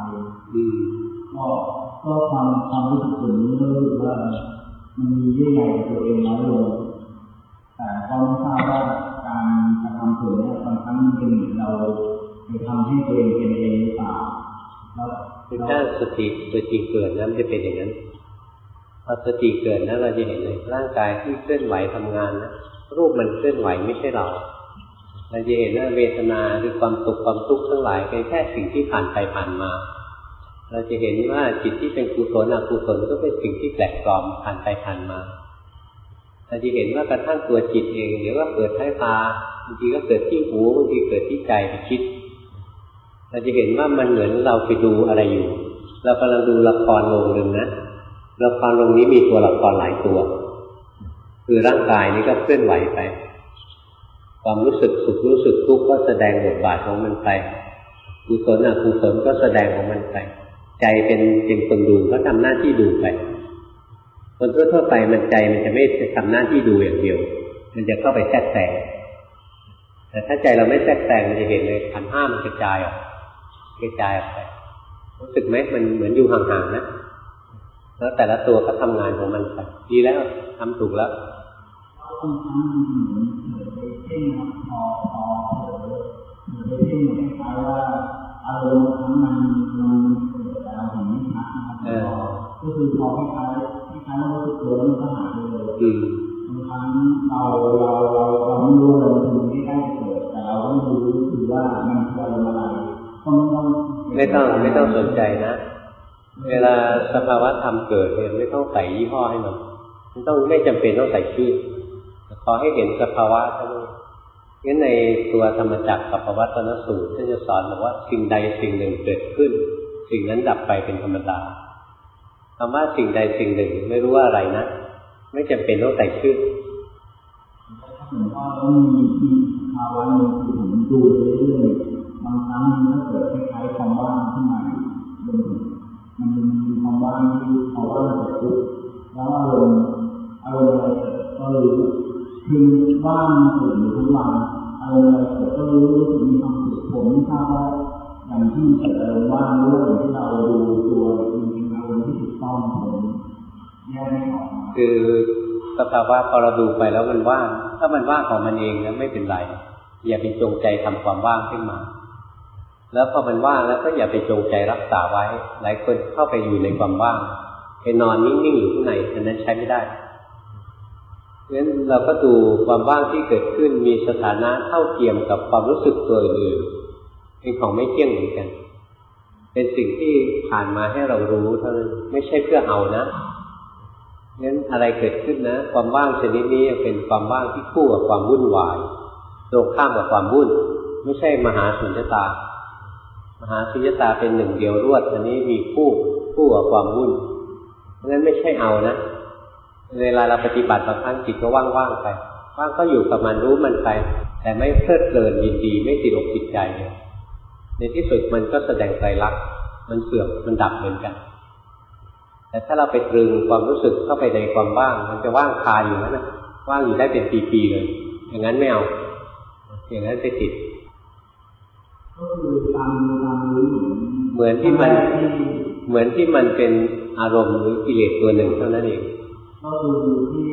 ก็ความรู้สึกส่วนนี้ก็รู้สึกว่ามันมีเยื่อใยกับตัวเองน้อยลงแต่ก็ไม่ทราบว่าการกระทำส่วนนี้บางครั้งมันเป็นเราไปทำให้ตัวเองเป็นเองหรือเปล่าแล้วถ้าสติตัวจริงเกิดนั้นจะเป็นอย่างนั้นพอสติเกิดนั้นเราจะเห็นเลยร่างกายที่เคลื่อนไหวทำงานนะรูปมันเคลื่อนไหวไม่ใช่เราจะเห็นว่าเวทนาหรือความสุขความทุกข์ทั้งหลายเป็นแค่สิ่งที่ผ่านไปผ่านมาเราจะเห็นว่าจิตที่เป็นกุศลอกุศลก็เป็นสิ่งที่แปลกปลอมผ่านไปผ่านมาเราจะเห็นว่ากระทั่งตัวจิตเองหรือว่าเกิดที่ตาบางทีก็เกิดที่หูบางทีเกิดที่ใจไปคิดเราจะเห็นว่ามันเหมือนเราไปดูอะไรอยู่เรากำลังดูละครโรงนึงนะละครโรงนี้มีตัวละครหลายตัวคือร่างกายนี้ก็เคลื่อนไหวไปความรู้สึกสุขรู้สึกทุกข์ก็แสดงบทบาทของมันไปกุศลอกุศลก็แสดงของมันไปใจเป็นคนดูก็ทำหน้าที่ดูไปคนทั่วไปมันใจมันจะไม่ทำหน้าที่ดูอย่างเดียวมันจะเข้าไปแทรกแซงแต่ถ้าใจเราไม่แทรกแซงมันจะเห็นเลยขันธ์ห้ามันกระจายออกไปรู้สึกไหมมันเหมือนอยู่ห่างๆนะแล้วแต่ละตัวก็ทำงานของมันไปดีแล้วทำถูกแล้วบางครั้งมันเหมือนเพ่งครับพอเหมือนเพ่งคล้ายๆว่าอารมณ์ทั้งมันแต่เราเห็นไม่ชัดนะครับก็คือพอคล้ายๆว่ารู้สึกตัวมันก็หายไปเลยบางครั้งเราไม่รู้เราถึงไม่ได้เกิดแต่เราต้องรู้คือว่ามันคืออารมณ์อะไรก็ไม่ต้องสนใจนะเวลาสภาวะธรรมเกิดเนี่ยไม่ต้องใส่ยี่ห้อให้มันไม่จำเป็นต้องใส่ชื่อขอให้เห็นสภาวะเท่านั้นงั้นในตัวธรรมจักรกับปวัตตนสูตรท่านจะสอนบอกว่าสิ่งใดสิ่งหนึ่งเกิดขึ้นสิ่งนั้นดับไปเป็นธรรมดาคำว่าสิ่งใดสิ่งหนึ่งไม่รู้ว่าอะไรนะไม่จำเป็นต้องใส่ชื่อผมว่าต้องมีภาวะหนึ่งที่ผมดูเรื่อยๆบางครั้งมันก็เกิดคล้ายๆความว่างขึ้นมามันมีความว่างที่เขาว่าจะทุกข์แล้วอารมณ์อะไรก็รู้คือว่างเกิดอยู่ทุกวันอะไรก็รู้สึกมีความสุขผมไม่ทราบว่าอย่างที่เกิดอารมณ์ว่างหรือว่าอย่างที่เราดูตัวมีอารมณ์ที่ถูกต้องผมแยกไม่ออกคือสภาวะพอเราดูไปแล้วมันว่างถ้ามันว่างของมันเองนะไม่เป็นไรอย่าไปจงใจทำความว่างขึ้นมาแล้วพอมันว่างแล้วก็อย่าไปจงใจรักษาไว้หลายคนเข้าไปอยู่ในความว่างไปนอนนิ่งๆอยู่ข้างในอันนั้นใช้ไม่ได้เพราะฉะนั้นเราก็ดูความว่างที่เกิดขึ้นมีสถานะเท่าเทียมกับความรู้สึกตัวอื่นเป็นของไม่เที่ยงเหมือนกันเป็นสิ่งที่ผ่านมาให้เรารู้เท่านั้นไม่ใช่เพื่อเอานะงั้นอะไรเกิดขึ้นนะความว่างชนิดนี้เป็นความว่างที่คู่กับความวุ่นวายตรงข้ามกับความวุ่นไม่ใช่มหาสุญญตามหาสุญญตาเป็นหนึ่งเดียวรวดอันนี้มีคู่กับความวุ่นเพราะฉะนั้นไม่ใช่เอานะเวลาเราปฏิบัติบางครั้งจิตก็ว่างๆไปว่างก็อยู่กับมันรู้มันไปแต่ไม่เพลิดเพลินยินดีไม่ติดอกติดใจในที่สุดมันก็แสดงไตรลักษณ์มันเสื่อมมันดับเหมือนกันแต่ถ้าเราไปตรึงความรู้สึกเข้าไปในความว่างมันจะว่างคาอยู่นั่นนะว่างอยู่ได้เป็นปีๆเลยอย่างนั้นไม่เอาอย่างนั้นไปติดก็คือตามรู้เหมือนที่มันเป็นอารมณ์หรือกิเลสตัวหนึ่งเท่านั้นเองก็คือที่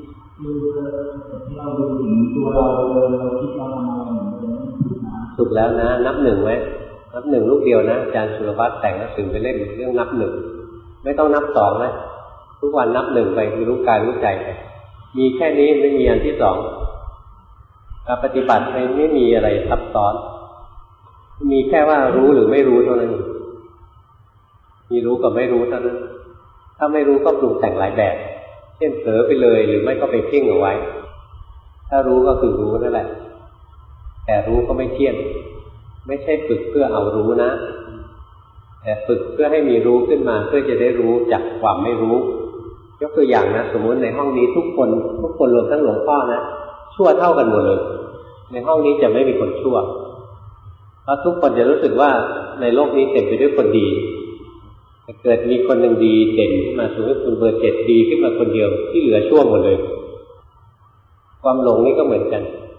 เราดูถึงตัวเราคิดเราทำอะไรเหมือนกันถูกแล้วนะนับหนึ่งไว้นับหนึ่งลูกเดียวนะอาจารย์สุรวัตรแต่งหนังสือไปเล่นเรื่องนับหนึ่งไม่ต้องนับสองนะทุกวันนับหนึ่งไปคือรู้กายรู้ใจไปมีแค่นี้ไม่มีอันที่สองการปฏิบัติไม่มีอะไรซับซ้อนมีแค่ว่ารู้หรือไม่รู้เท่านั้นมีรู้กับไม่รู้เท่านั้นถ้าไม่รู้ก็ปรุงแต่งหลายแบบเช่นเผลอไปเลยหรือไม่ก็ไปเพ่งเอาไว้ถ้ารู้ก็คือรู้นั่นแหละแต่รู้ก็ไม่เที่ยงไม่ใช่ฝึกเพื่อเอารู้นะแต่ฝึกเพื่อให้มีรู้ขึ้นมาเพื่อจะได้รู้จากความไม่รู้ยกตัวอย่างนะสมมติในห้องนี้ทุกคนรวมทั้งหลวงพ่อนะชั่วเท่ากันหมดเลยในห้องนี้จะไม่มีคนชั่วเพราะทุกคนจะรู้สึกว่าในโลกนี้เต็มไปด้วยคนดีแต่เกิดมีคนหนึ่งดีเด่นขึ้นมาสมมติคุณเบอร์ 7ดีขึ้นมาคนเดียวที่เหลือชั่วหมดเลยความหลงนี่ก็เหมือนกัน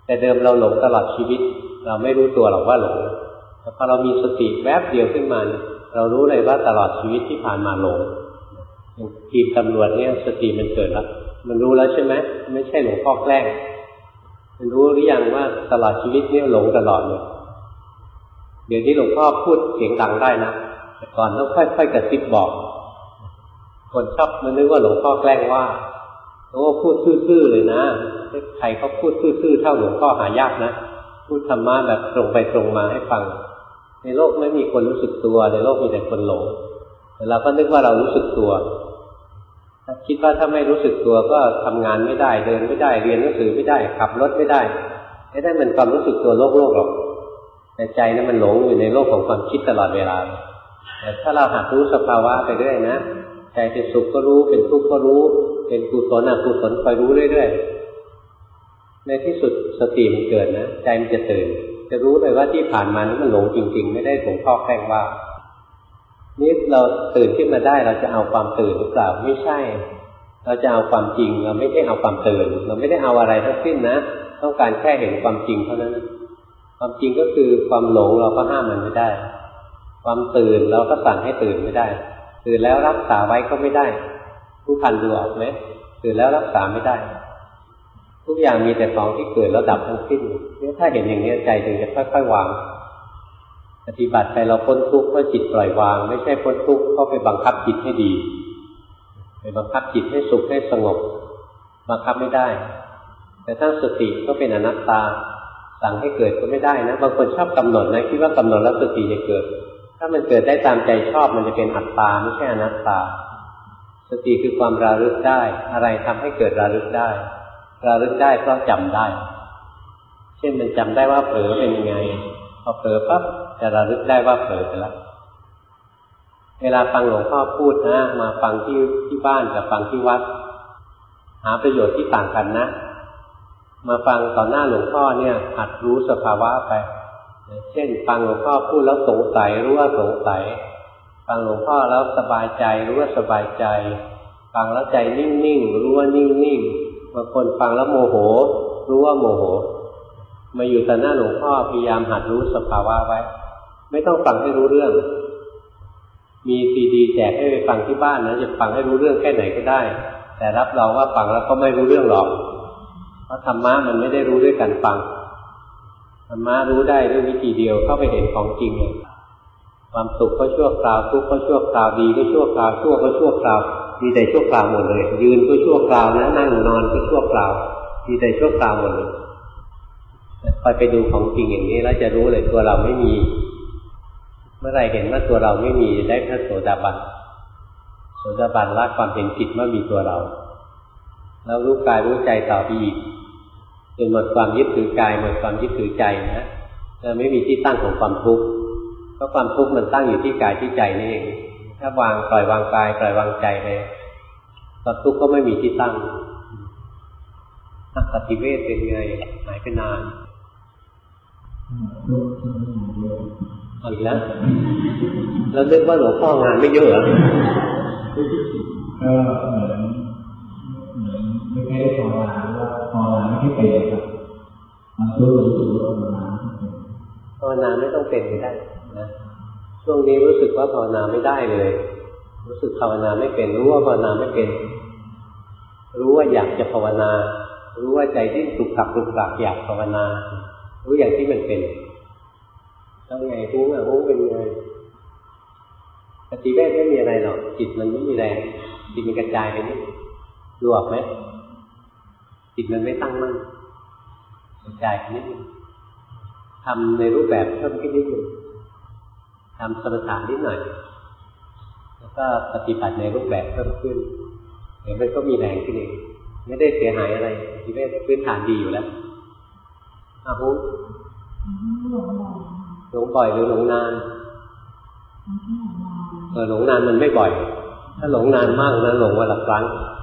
แต่เดิมเราหลงตลอดชีวิตเราไม่รู้ตัวหรอกว่าหลงแต่พอเรามีสติแวบเดียวขึ้นมาเรารู้เลยว่าตลอดชีวิตที่ผ่านมาหลงทีมตำรวจเนี่ยสติมันเกิดแล้วมันรู้แล้วใช่ไหมไม่ใช่หลวงพ่อแกล้งมันรู้หรือยังว่าตลอดชีวิตเนี่ยหลงตลอดเลยเดี๋ยวนี้หลวงพ่อพูดเสียงดังได้นะแต่ก่อนต้องค่อยๆกระซิบบอกคนชอบมันนึกว่าหลวงพ่อแกล้งว่าโอ้พูดซื่อๆเลยนะใครเขาพูดซื่อๆเท่าหลวงพ่อหายากนะพูดธรรมะแบบตรงไปตรงมาให้ฟังในโลกไม่มีคนรู้สึกตัวในโลกมีแต่คนหลงแต่เราก็นึกว่าเรารู้สึกตัวคิดว่าถ้าไม่รู้สึกตัวก็ทำงานไม่ได้เดินไม่ได้เรียนหนังสือไม่ได้ขับรถไม่ได้ไม่ได้มันความรู้สึกตัวโลกหรอกแต่ใจนั้นมันหลงอยู่ในโลกของความคิดตลอดเวลาแต่ถ้าเราหัดรู้สภาวะไปเรื่อยนะใจเป็นสุขก็รู้เป็นทุกข์ก็รู้เป็นกุศลอกุศลคอยรู้เรื่อยๆในที่สุดสติมันเกิดนะใจมันจะตื่นจะรู้เลยว่าที่ผ่านมานั้นมันหลงจริงๆไม่ได้หลวงพ่อแกล้งว่านี่เราตื่นขึ้นมาได้เราจะเอาความตื่นหรือเปล่าไม่ใช่เราจะเอาความจริงเราไม่ได้เอาความตื่นเราไม่ได้เอาอะไรทั้งสิ้นนะต้องการแค่เห็นความจริงเท่านั้นความจริงก็คือความหลงเราก็ห้ามมันไม่ได้ความตื่นเราก็สั่งให้ตื่นไม่ได้ตื่นแล้วรักษาไว้ก็ไม่ได้ผู้พันดูออกไหมตื่นแล้วรักษาไม่ได้ทุกอย่างมีแต่ของที่เกิดแล้วดับทั้งสิ้นเนี่ยถ้าเห็นอย่างนี้ใจถึงจะค่อยๆวางปฏิบัติไปเราพ้นทุกข์เพราะจิตปล่อยวางไม่ใช่พ้นทุกข์เพราะไปบังคับจิตให้ดีไปบังคับจิตให้สุขให้สงบบังคับไม่ได้แต่ถ้าสติก็เป็นอนัตตาสั่งให้เกิดก็ไม่ได้นะบางคนชอบกำหนดนะคิดว่ากำหนดแล้วสติจะเกิดถ้ามันเกิดได้ตามใจชอบมันจะเป็นอัตตาไม่ใช่อนัตตาสติคือความระลึกได้อะไรทำให้เกิดระลึกได้ระลึกได้เพราะจำได้เช่นมันจำได้ว่าเผลอเป็นยังไงพอเผลอปั๊บจะระลึกได้ว่าเผลอไปแล้วเวลาฟังหลวงพ่อพูดนะมาฟังที่บ้านกับฟังที่วัดหาประโยชน์ที่ต่างกันนะมาฟังต่อหน้าหลวงพ่อเนี่ยหัดรู้สภาวะไปเช่นฟังหลวงพ่อพูดแล้วสงสัยรู้ว่าสงสัยฟังหลวงพ่อแล้วสบายใจรู้ว่าสบายใจฟังแล้วใจนิ่งๆรู้ว่านิ่งๆบางคนฟังแล้วโมโหรู้ว่าโมโหมาอยู่ต่อหน้าหลวงพ่อพยายามหัดรู้สภาวะไว้ไม่ต้องฟังให้รู้เรื่องมีซีดีแจกให้ไปฟังที่บ้านนะจะฟังให้รู้เรื่องแค่ไหนก็ได้แต่รับรองว่าฟังแล้วก็ไม่รู้เรื่องหรอกเพราะธรรมะมันไม่ได้รู้ด้วยการฟังธรรมะรู้ได้ด้วยวิธีเดียวเข้าไปเห็นของจริงเลยความสุขก็ชั่วคราวทุกข์ก็ชั่วคราวดีก็ชั่วคราวชั่วก็ชั่วคราวมีแต่ชั่วคราวหมดเลยยืนก็ชั่วคราวนะนั่งนอนก็ชั่วคราวมีแต่ชั่วคราวหมดเลยคอยไปดูของจริงอย่างนี้แล้วจะรู้เลยตัวเราไม่มีเมื่อไรเห็นว่าตัวเราไม่มีได้พระโสดาบันโสดาบันละความเห็นผิดว่ามีตัวเราแล้วรู้กายรู้ใจต่อไปอีกจนหมดความยึดถือกายหมดความยึดถือใจนะจะไม่มีที่ตั้งของความทุกข์เพราะความทุกข์มันตั้งอยู่ที่กายที่ใจนี่เองถ้าวางปล่อยวางกายปล่อยวางใจไปความทุกข์ก็ไม่มีที่ตั้งปฏิเวทเป็นไงหายไปนานเอาอีกแล้วแล้วนึกว่าหลวงพ่องานไม่เยอะเหรอก็เหมือนไม่ได้ภาวนาว่าภาวนาไม่ได้เป็นครับมันรู้สึกว่าภาวนาไม่ต้องเป็นก็ได้นะช่วงนี้รู้สึกว่าภาวนาไม่ได้เลยรู้สึกภาวนาไม่เป็นรู้ว่าภาวนาไม่เป็นรู้ว่าอยากจะภาวนารู้ว่าใจที่สุขกับสุขกับอยากภาวนารู้อย่างที่มันเป็นแล้วไงรู้เป็นไงปฏิเวทไม่มีอะไรหรอกจิตมันไม่มีแรงจิตมันกระจายไปนิดดูออกไหมจิตมันไม่ตั้งมั่นกระจายไปนิดนึงทำในรูปแบบเพิ่มขึ้นนิดนึงทำสมถะนิดหน่อยแล้วก็ปฏิบัติในรูปแบบเพิ่มขึ้นเดี๋ยวมันก็มีแรงขึ้นเองไม่ได้เสียหายอะไรปฏิเวทพื้นฐานดีอยู่แล้วฮู้หลงบ่อยหรือหลงนานหลงนานมันไม่บ่อยถ้าหลงนานมากนะหลงวันละครั้ง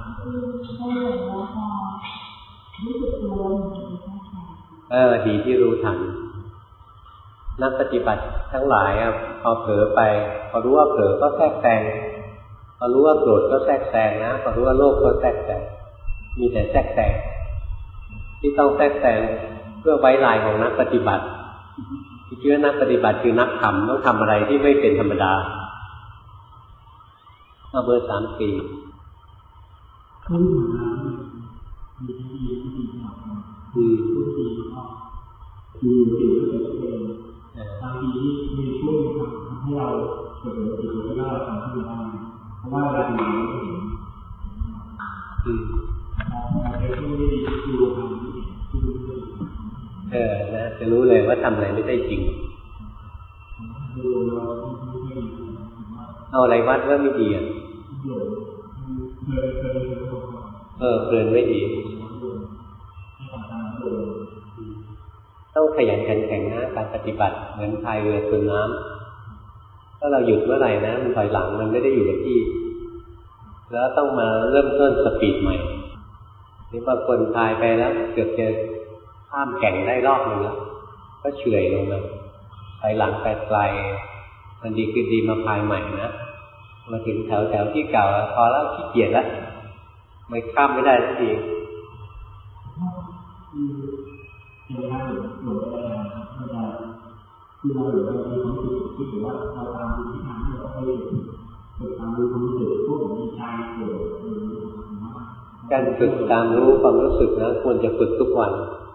ดีที่รู้ทันนักปฏิบัติทั้งหลายพอเผลอไปพอรู้ว่าเผลอก็แทรกแซงพอรู้ว่าโกรธก็แทรกแซงนะพอรู้ว่าโลภก็แทรกแซงมีแต่แทรกแซงที่ต้องแทรกแซงพื่อไว้ลายของนักปฏิบัติที่ชื่อนักปฏิบัติคือนักธรรมต้องทำอะไรที่ไม่เป็นธรรมดาเอาเบอร์ 34 คือสิ่งที่เกิดขึ้นบางทีที่มีช่วงทำให้เราเกิดติดแล้วก็ทำให้เราเพราะว่าเราดูไม่เห็นเราจะช่วยดูทำที่ดูนะจะรู้เลยว่าทำอะไรไม่ได้จริงเอาอะไรวัดว่าไม่ดีเพลินไม่ดีต้องขยันขันแข็งนะการปฏิบัติเหมือนพายเรือสู่น้ำถ้าเราหยุดเมื่อไหร่นะมันถอยหลังมันไม่ได้อยู่กับที่แล้วต้องมาเริ่มต้นสปีดใหม่นี่บางคนพายไปแล้วเกือบจะข้ามแก่งได้รอบนึงแล้วก็เฉื่อยลงมาถอยหลังไปไกลมันดีคือดีมาพายใหม่นะมาถึงแถวที่เก่าพอแล้วขี้เกียจแล้วไม่ข้ามไม่ได้สักทีคือเราหลงไปแล้วมันจะคือเราหลงไปในความรู้สึกที่ถือว่าเราตามดูที่ทางที่เราไปฝึกตามดูความรู้สึกพวกมีใจเกิดการฝึกตามรู้ความรู้สึกนะควรจะฝึกทุกวัน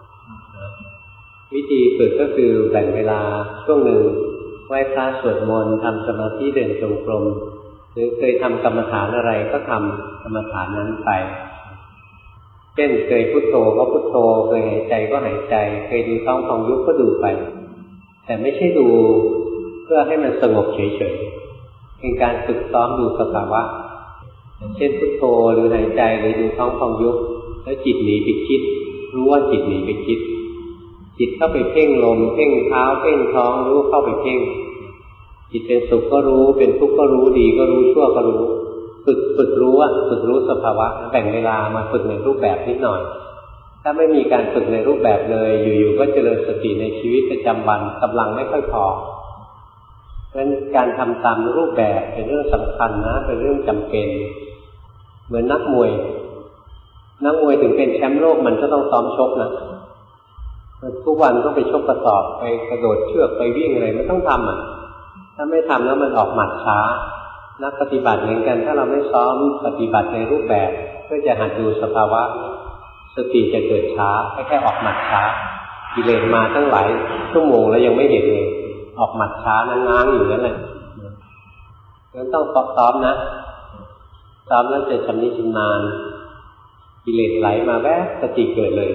วิธีฝึกก็คือแบ่งเวลาช่วงหนึ่งไหว้พระสวดมนต์ทำสมาธิเดินจงกรมหรือเคยทำกรรมฐานอะไรก็ทำกรรมฐานนั้นไปเช่นเคยพุทโธก็พุทโธเคยหายใจก็หายใจเคยดูท้องพองยุบก็ดูไปแต่ไม่ใช่ดูเพื่อให้มันสงบเฉยๆเป็นการฝึกซ้อมดูสภาวะเช่นพุทโธหรือหายใจหรือดูท้องพองยุบแล้วจิตหนีไปคิดรู้ว่าจิตหนีไปคิดจิตเข้าไปเพ่งลมเพ่งเท้าเพ่งท้องรู้เข้าไปเพ่งจิตเป็นสุขก็รู้เป็นทุกข์ก็รู้ดีก็รู้ชั่วก็รู้ฝึกรู้ว่าฝึกรู้สภาวะแบ่งเวลามาฝึกในรูปแบบนิดหน่อยถ้าไม่มีการฝึกในรูปแบบเลยอยู่ๆก็เจริญสติในชีวิตประจำวันกำลังไม่ค่อยพอเพราะฉะนั้นการทำตามรูปแบบเป็นเรื่องสำคัญนะเป็นเรื่องจำเป็นเหมือนนักมวยถึงเป็นแชมป์โลกมันก็ต้องซ้อมชกนะทุกวันต้องไปชกกระสอบไปกระโดดเชือกไปวิ่งอะไรไม่ต้องทำถ้าไม่ทำแล้วมันออกหมัดช้านักปฏิบัติเหมือนกันถ้าเราไม่ซ้อมปฏิบัติในรูปแบบเพื่อจะหัดดูสภาวะสติจะเกิดช้าแค่ออกหมัดช้ากิเลสมาตั้งหลายชั่วโมงแล้วยังไม่เห็นเลยออกหมัดช้าง้างอยู่นั่นแหละงั้นต้องซ้อมนะซ้อมแล้วจะชำนิชำนาญกิเลสไหลมาแวบสติเกิดเลย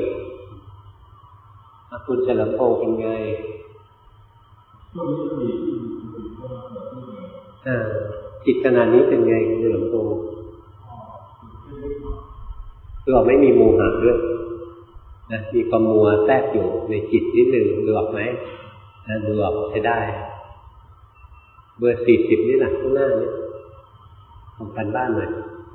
คุณเฉลิมพงษ์เป็นไงจิตขนาดนี้เป็นไงเฉลิมพงษ์ตัวไม่มีโมหะด้วยนะมีความมัวแทรกอยู่ในจิตนิดหนึ่งดูออกไหมดูออกใช้ได้เบอร์40นี่แหละข้างหน้านี่ของกันบ้านหน่อย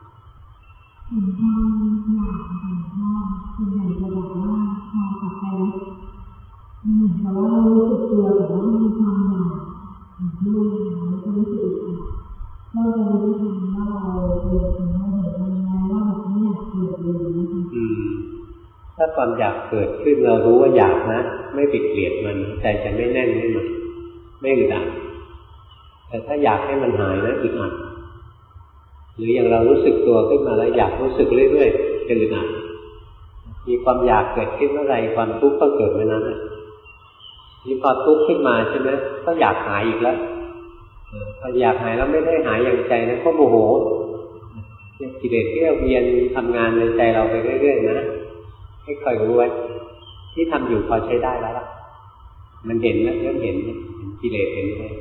แต่ว่ารู้สึกตัวแต่ว่ามีความอยากด้วยแล้วก็รู้สึกเราจะรู้ทันว่าเราเกิดถึงเราเห็นยังไงว่าแบบนี้อยากเกิดเลยถ้าความอยากเกิดขึ้นเรารู้ว่าอยากนะไม่ไปเกลียดมันใจจะไม่แน่นขึ้นมาไม่อึดอัดแต่ถ้าอยากให้มันหายนะอึดอัดหรืออย่างเรารู้สึกตัวขึ้นมาแล้วอยากรู้สึกเรื่อยๆจะอึดอัดมีความอยากเกิดขึ้นเมื่อไรความทุกข์ก็เกิดเมื่อนั้นนี่พอทุกข์ขึ้นมาใช่ไหมก็อยากหายอีกแล้วพออยากหายแล้วไม่ได้หายอย่างใจนะก็โมโหกิเลสที่เวียนทำงานในใจเราไปเรื่อยๆนะให้คอยรู้ไว้ที่ทำอยู่พอใช้ได้แล้วล่ะมันเห็นนะเริ่มเห็นกิเลสเห็นเลย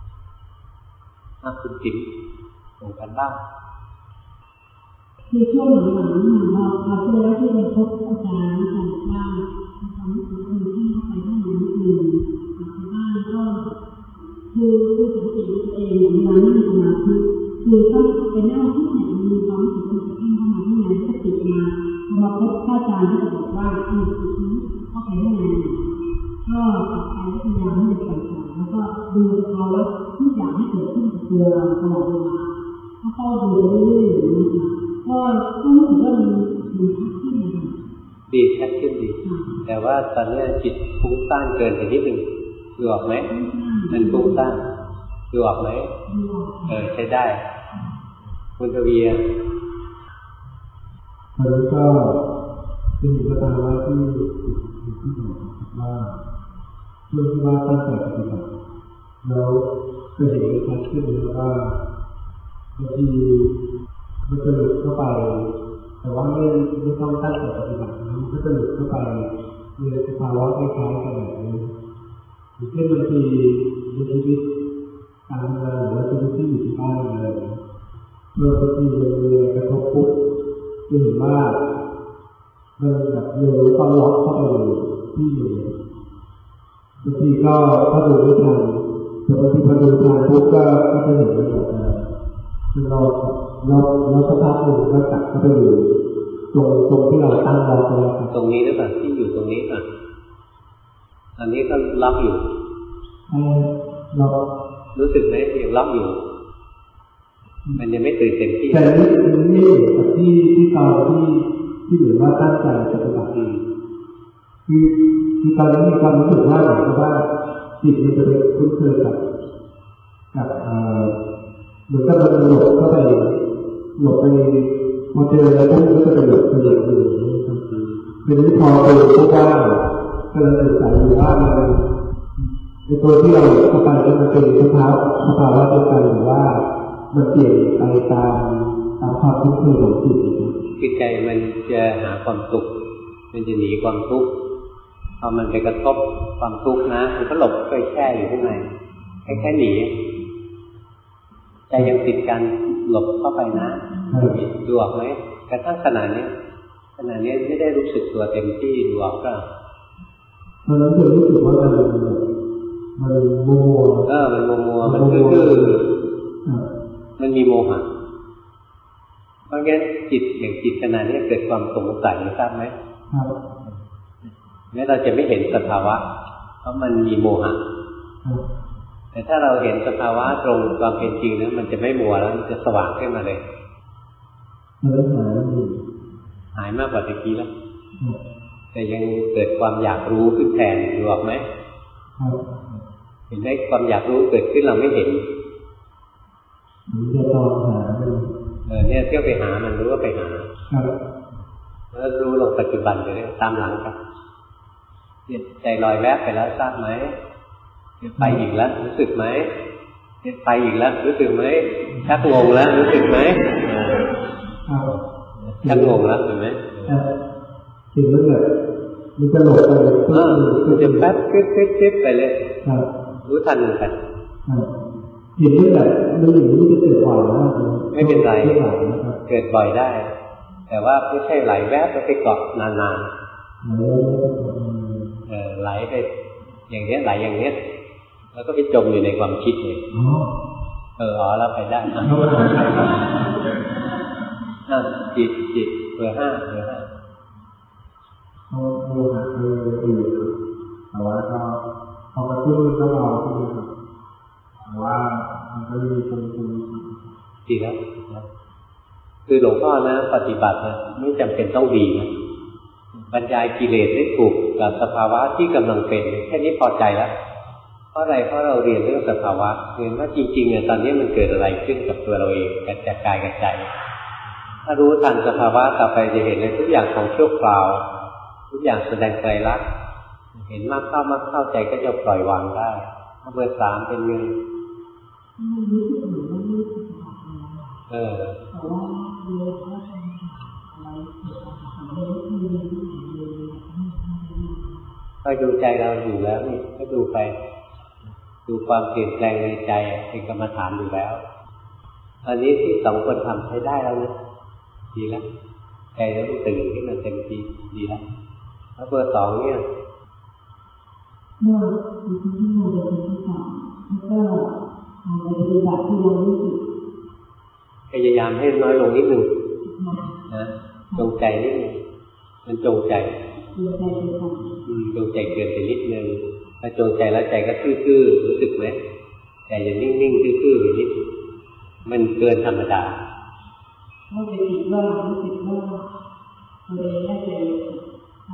คุณจิ๋มส่งกันบ้างคือช่วงหลังๆเราเจอที่ไปพบอาจารย์ของบ้านความรู้สึกที่ไปที่ไหนอื่นบ้านก็คือสังเกตตัวเองเวลานั่งสมาธิคือต้องไปนั่งที่ไหนมีความรู้สึกที่เข้ามาที่ไหนก็ติดมาพอมาพบอาจารย์ก็จะบอกว่าจิตนี้เข้าไปได้ไงก็ตัดใจพยายามให้มันต่างๆแล้วก็ดูเขาแล้วทุกอย่างที่เกิดขึ้นกับตัวเราตลอดเวลาก็ดูไปเรื่อยๆนะคะก็รู้สึกว่ามันชัดขึ้นดีชัดขึ้นดีแต่ว่าตอนนี้จิตฟุ้งซ่านเกินไปนิดนึงดูออกไหมมันฟุ้งซ่านดูออกไหมใช้ได้คุณทวีมันก็เป็นอยู่ก็ตามว่าที่บอกว่าเพื่อที่ว่าตั้งใจปฏิบัติแล้วก็เห็นชัดขึ้นเลยว่าบางทีมันจะหลุดเข้าไปแต่ว่าไม่ต้องตั้งใจปฏิบัติมันก็จะหลุดเข้าไปในสภาวะคล้ายๆกันแบบนี้อย่างเช่นบางทีในชีวิตการทำงานหรือว่าชีวิตที่อยู่ที่บ้านอะไรเมื่อบางทีมันมีกระทบปุ๊บจะเห็นว่ามันแบบโยนต้องล็อกเข้าไปที่อยู่บางทีก็ถ้าดูไม่ทันแต่บางทีพอดูทันปุ๊บก็จะเห็นมันแบบคือเราสักพักหนึ่งก็กลับเข้าไปอยู่ตรงที่เราตั้งล็อกไว้ตรงนี้หรือเปล่าที่อยู่ตรงนี้ป่ะอันนี้ก็ล็อกอยู่ล็อกรู้สึกไหมยังล็อกอยู่มันยังไม่ตื่นเต็มที่แต่นี่กับที่ตอนที่เหมือนว่าตั้งใจปฏิบัติคือตอนนี้มีความรู้สึกว่าเหมือนกับว่าจิตมันจะเป็นคุ้นเคยกับเหมือนกับมันหลบเข้าไปพอเจอแล้วก็จะไปหลบไปอย่างอื่นเป็นที่พอเจอพวกว่าก็เลยสงสัยอยู่ว่ามันในตัวที่เราเข้าไปมันเป็นสภาวะเดียวกันหรือว่ามันเปลี่ยนไปตามความคุ้นเคยของจิตคือใจมันจะหาความสุขมันจะหนีความทุกข์พอมันไปกระทบความทุกข์นะมันก็หลบไปแช่อยู่ข้างในแค่หนีใจยังติดกันหลบเข้าไปนะดูออกไหมกระทั่งขนาดนี้ไม่ได้รู้สึกตัวเต็มที่ดูออกก็ตอนนั้นจะรู้สึกว่ามันมัวมันมัวมันคือมันมีโมหะเพราะงั้นจิตอย่างจิตขนาดนี้เกิดความสงสัยทราบไหมครับแม้เราจะไม่เห็นสภาวะเพราะมันมีโมหะแต่ถ้าเราเห็นสภาวะตรงความเป็นจริงนั้นมันจะไม่มัวแล้วมันจะสว่างขึ้นมาเลยหายมากกว่าตะกี้แล้วแต่ยังเกิดความอยากรู้ขึ้นแทนดูออกไหมเห็นไหมความอยากรู้เกิดขึ้นเราไม่เห็นจะตองหาเนี่ยเที่ยวไปหามันรู้ว่าไปหาแล้วรู้ลงปัจจุบันเลยตามหลังกันใจลอยแวบไปแล้วทราบไหมไปอีกแล้วรู้สึกไหมไปอีกแล้วรู้สึกไหมชักงงแล้วรู้สึกไหมชักงงแล้วเห็นไหมถึงแล้วแบบมันจะหลบไปมันจะแป๊บคิดไปเลยรู้ทันเหมือนกันเห็นว่าแบบมันอย่างนี้จะเกิดบ่อยนะไม่เป็นไรเกิดบ่อยได้แต่ว่าไม่ใช่ไหลแวบแล้วไปเกาะนานๆไหลไปอย่างนี้ไหลอย่างนี้แล้วก็ไปจมอยู่ในความคิดเลยแล้วไปได้จิตเบอร์ 5ดูหาอื่นแต่ว่าก็พอกระตุ้นก็เบาขึ้นครับแต่ว่ามันก็มีตรงดีครับคือหลวงพ่อนะปฏิบัตินะไม่จำเป็นต้องดีนะบรรยายกิเลสให้ถูกกับสภาวะที่กำลังเป็นแค่นี้พอใจแล้วเพราะอะไรเพราะเราเรียนเรื่องสภาวะเรียนว่าจริงๆเนี่ยตอนนี้มันเกิดอะไรขึ้นกับตัวเราเองกับจักรกายกับใจถ้ารู้ทันสภาวะต่อไปจะเห็นเลยทุกอย่างของชั่วคราวทุกอย่างแสดงไตรลักษณ์เห็นมากเข้าใจก็จะปล่อยวางได้เบอร์ 3เป็นยังค่อยดูใจเราอยู่แล้วนี่ก็ดูไปดูความเปลี่ยนแปลงในใจเป็นกรรมฐานอยู่แล้วตอนนี้ที่2 คนทำใช้ได้แล้วนะดีแล้วใจเราตื่นขึ้นมาเต็มที่ดีแล้วแล้วเบอร์ 2เนี่ยเมื่อที่เราเรียนที่2แล้วก็ปฏิบัติที่เรารู้สึกพยายามให้น้อยลงนิดนึงนะจงใจนิดนึงมันจงใจจงใจเกินไปนิดนึงถ้าจงใจแล้วใจก็ทื่อๆรู้สึกไหมใจจะนิ่งๆทื่อๆไปนิดมันเกินธรรมดาเมื่อไปคิดว่ารู้สึกว่าตัวเองได้ใจท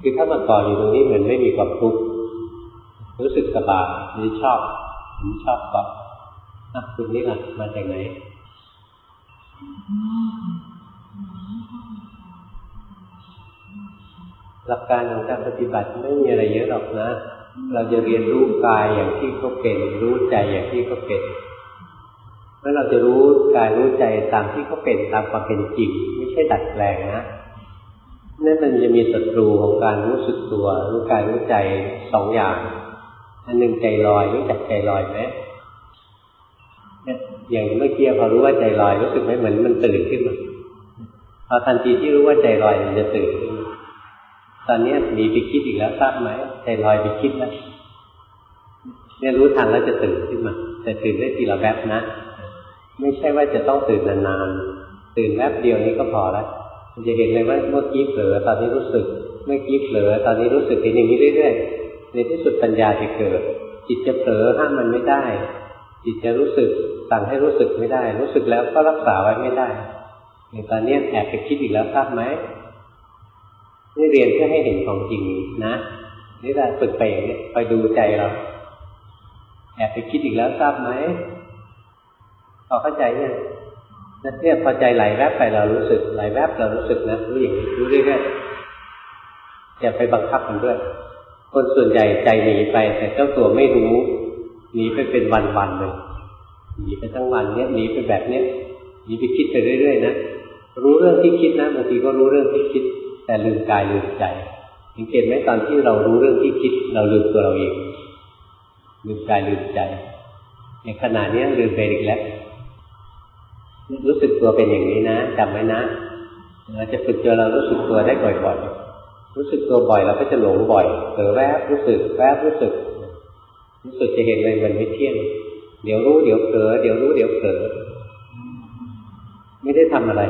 คือถ้ามาก่ออยู่ตรงนี้เหมือนไม่มีความทุกข์รู้สึกสบายนี่ชอบเกาะคุณนี่ล่ะมาจากไหนหลักการของการปฏิบัติไม่มีอะไรเยอะหรอกนะเราจะเรียนรู้กายอย่างที่เขาเป็นรู้ใจอย่างที่เขาเป็นเมื่อเราจะรู้กายรู้ใจตามที่เขาเป็นตามความเป็นจริงไม่ใช่ดัดแปลงนะนั่นมันจะมีศัตรูของการรู้สึกตัวรู้กายรู้ใจสองอย่างอันหนึ่งใจลอยรู้จักใจลอยไหมอย่างเมื่อกี้พอรู้ว่าใจลอยรู้สึกไหมเหมือนมันตื่นขึ้นมาพอทันทีที่รู้ว่าใจลอยมันจะตื่นขึ้นมาตอนนี้หนีไปคิดอีกแล้วทราบไหมใจลอยไปคิดแล้วเนี่ยรู้ทันแล้วจะตื่นขึ้นมาแต่ตื่นได้ทีละแวบนะไม่ใช่ว่าจะต้องตื่นนานๆตื่นแวบเดียวนี้ก็พอแล้วมันจะเห็นเลยว่าเมื่อกี้เผลอตอนนี้รู้สึกเมื่อกี้เผลอตอนนี้รู้สึกเห็นอย่างนี้เรื่อยๆในที่สุดปัญญาจะเกิดจิตจะเผลอห้ามมันไม่ได้จิตจะรู้สึกสั่งให้รู้สึกไม่ได้รู้สึกแล้วก็รักษาไว้ไม่ได้อย่างตอนนี้แอบไปคิดอีกแล้วทราบไหมนี่เรียนเพื่อให้เห็นของจริงนะนี่แหละฝึกไปอย่างนี้ไปดูใจเราแอบไปคิดอีกแล้วทราบไหมพอเข้าใจเนี่ยเนี่ยพอใจไหลแวบไปเรารู้สึกไหลแวบเรารู้สึกนะรู้อย่างนี้รู้เรื่อยๆอย่าไปบังคับมันด้วยคนส่วนใหญ่ใจหนีไปแต่เจ้าตัวไม่รู้หนีไปเป็นวันๆเลยหนีไปทั้งวันเนี่ยหนีไปแบบเนี้ยหนีไปคิดไปเรื่อยๆนะรู้เรื่องที่คิดนะบางทีก็รู้เรื่องที่คิดแต่ลืมกายลืมใจสังเกตไหมตอนที่เรารู้เรื่องที่คิดเราลืมตัวเราเองลืมกายลืมใจในขณะนี้ลืมไปอีกแล้วรู้สึกตัวเป็นอย่างนี้นะจำไว้นะเราจะฝึกจนเรารู้สึกตัวได้บ่อยๆรู้สึกตัวบ่อยเราก็จะหลงบ่อยเผลอแวบรู้สึกแวบรู้สึกจะเห็นเลยมันไม่เที่ยงเดี๋ยวรู้เดี๋ยวเผลอเดี๋ยวรู้เดี๋ยวเผลอไม่ได้ทำอะไร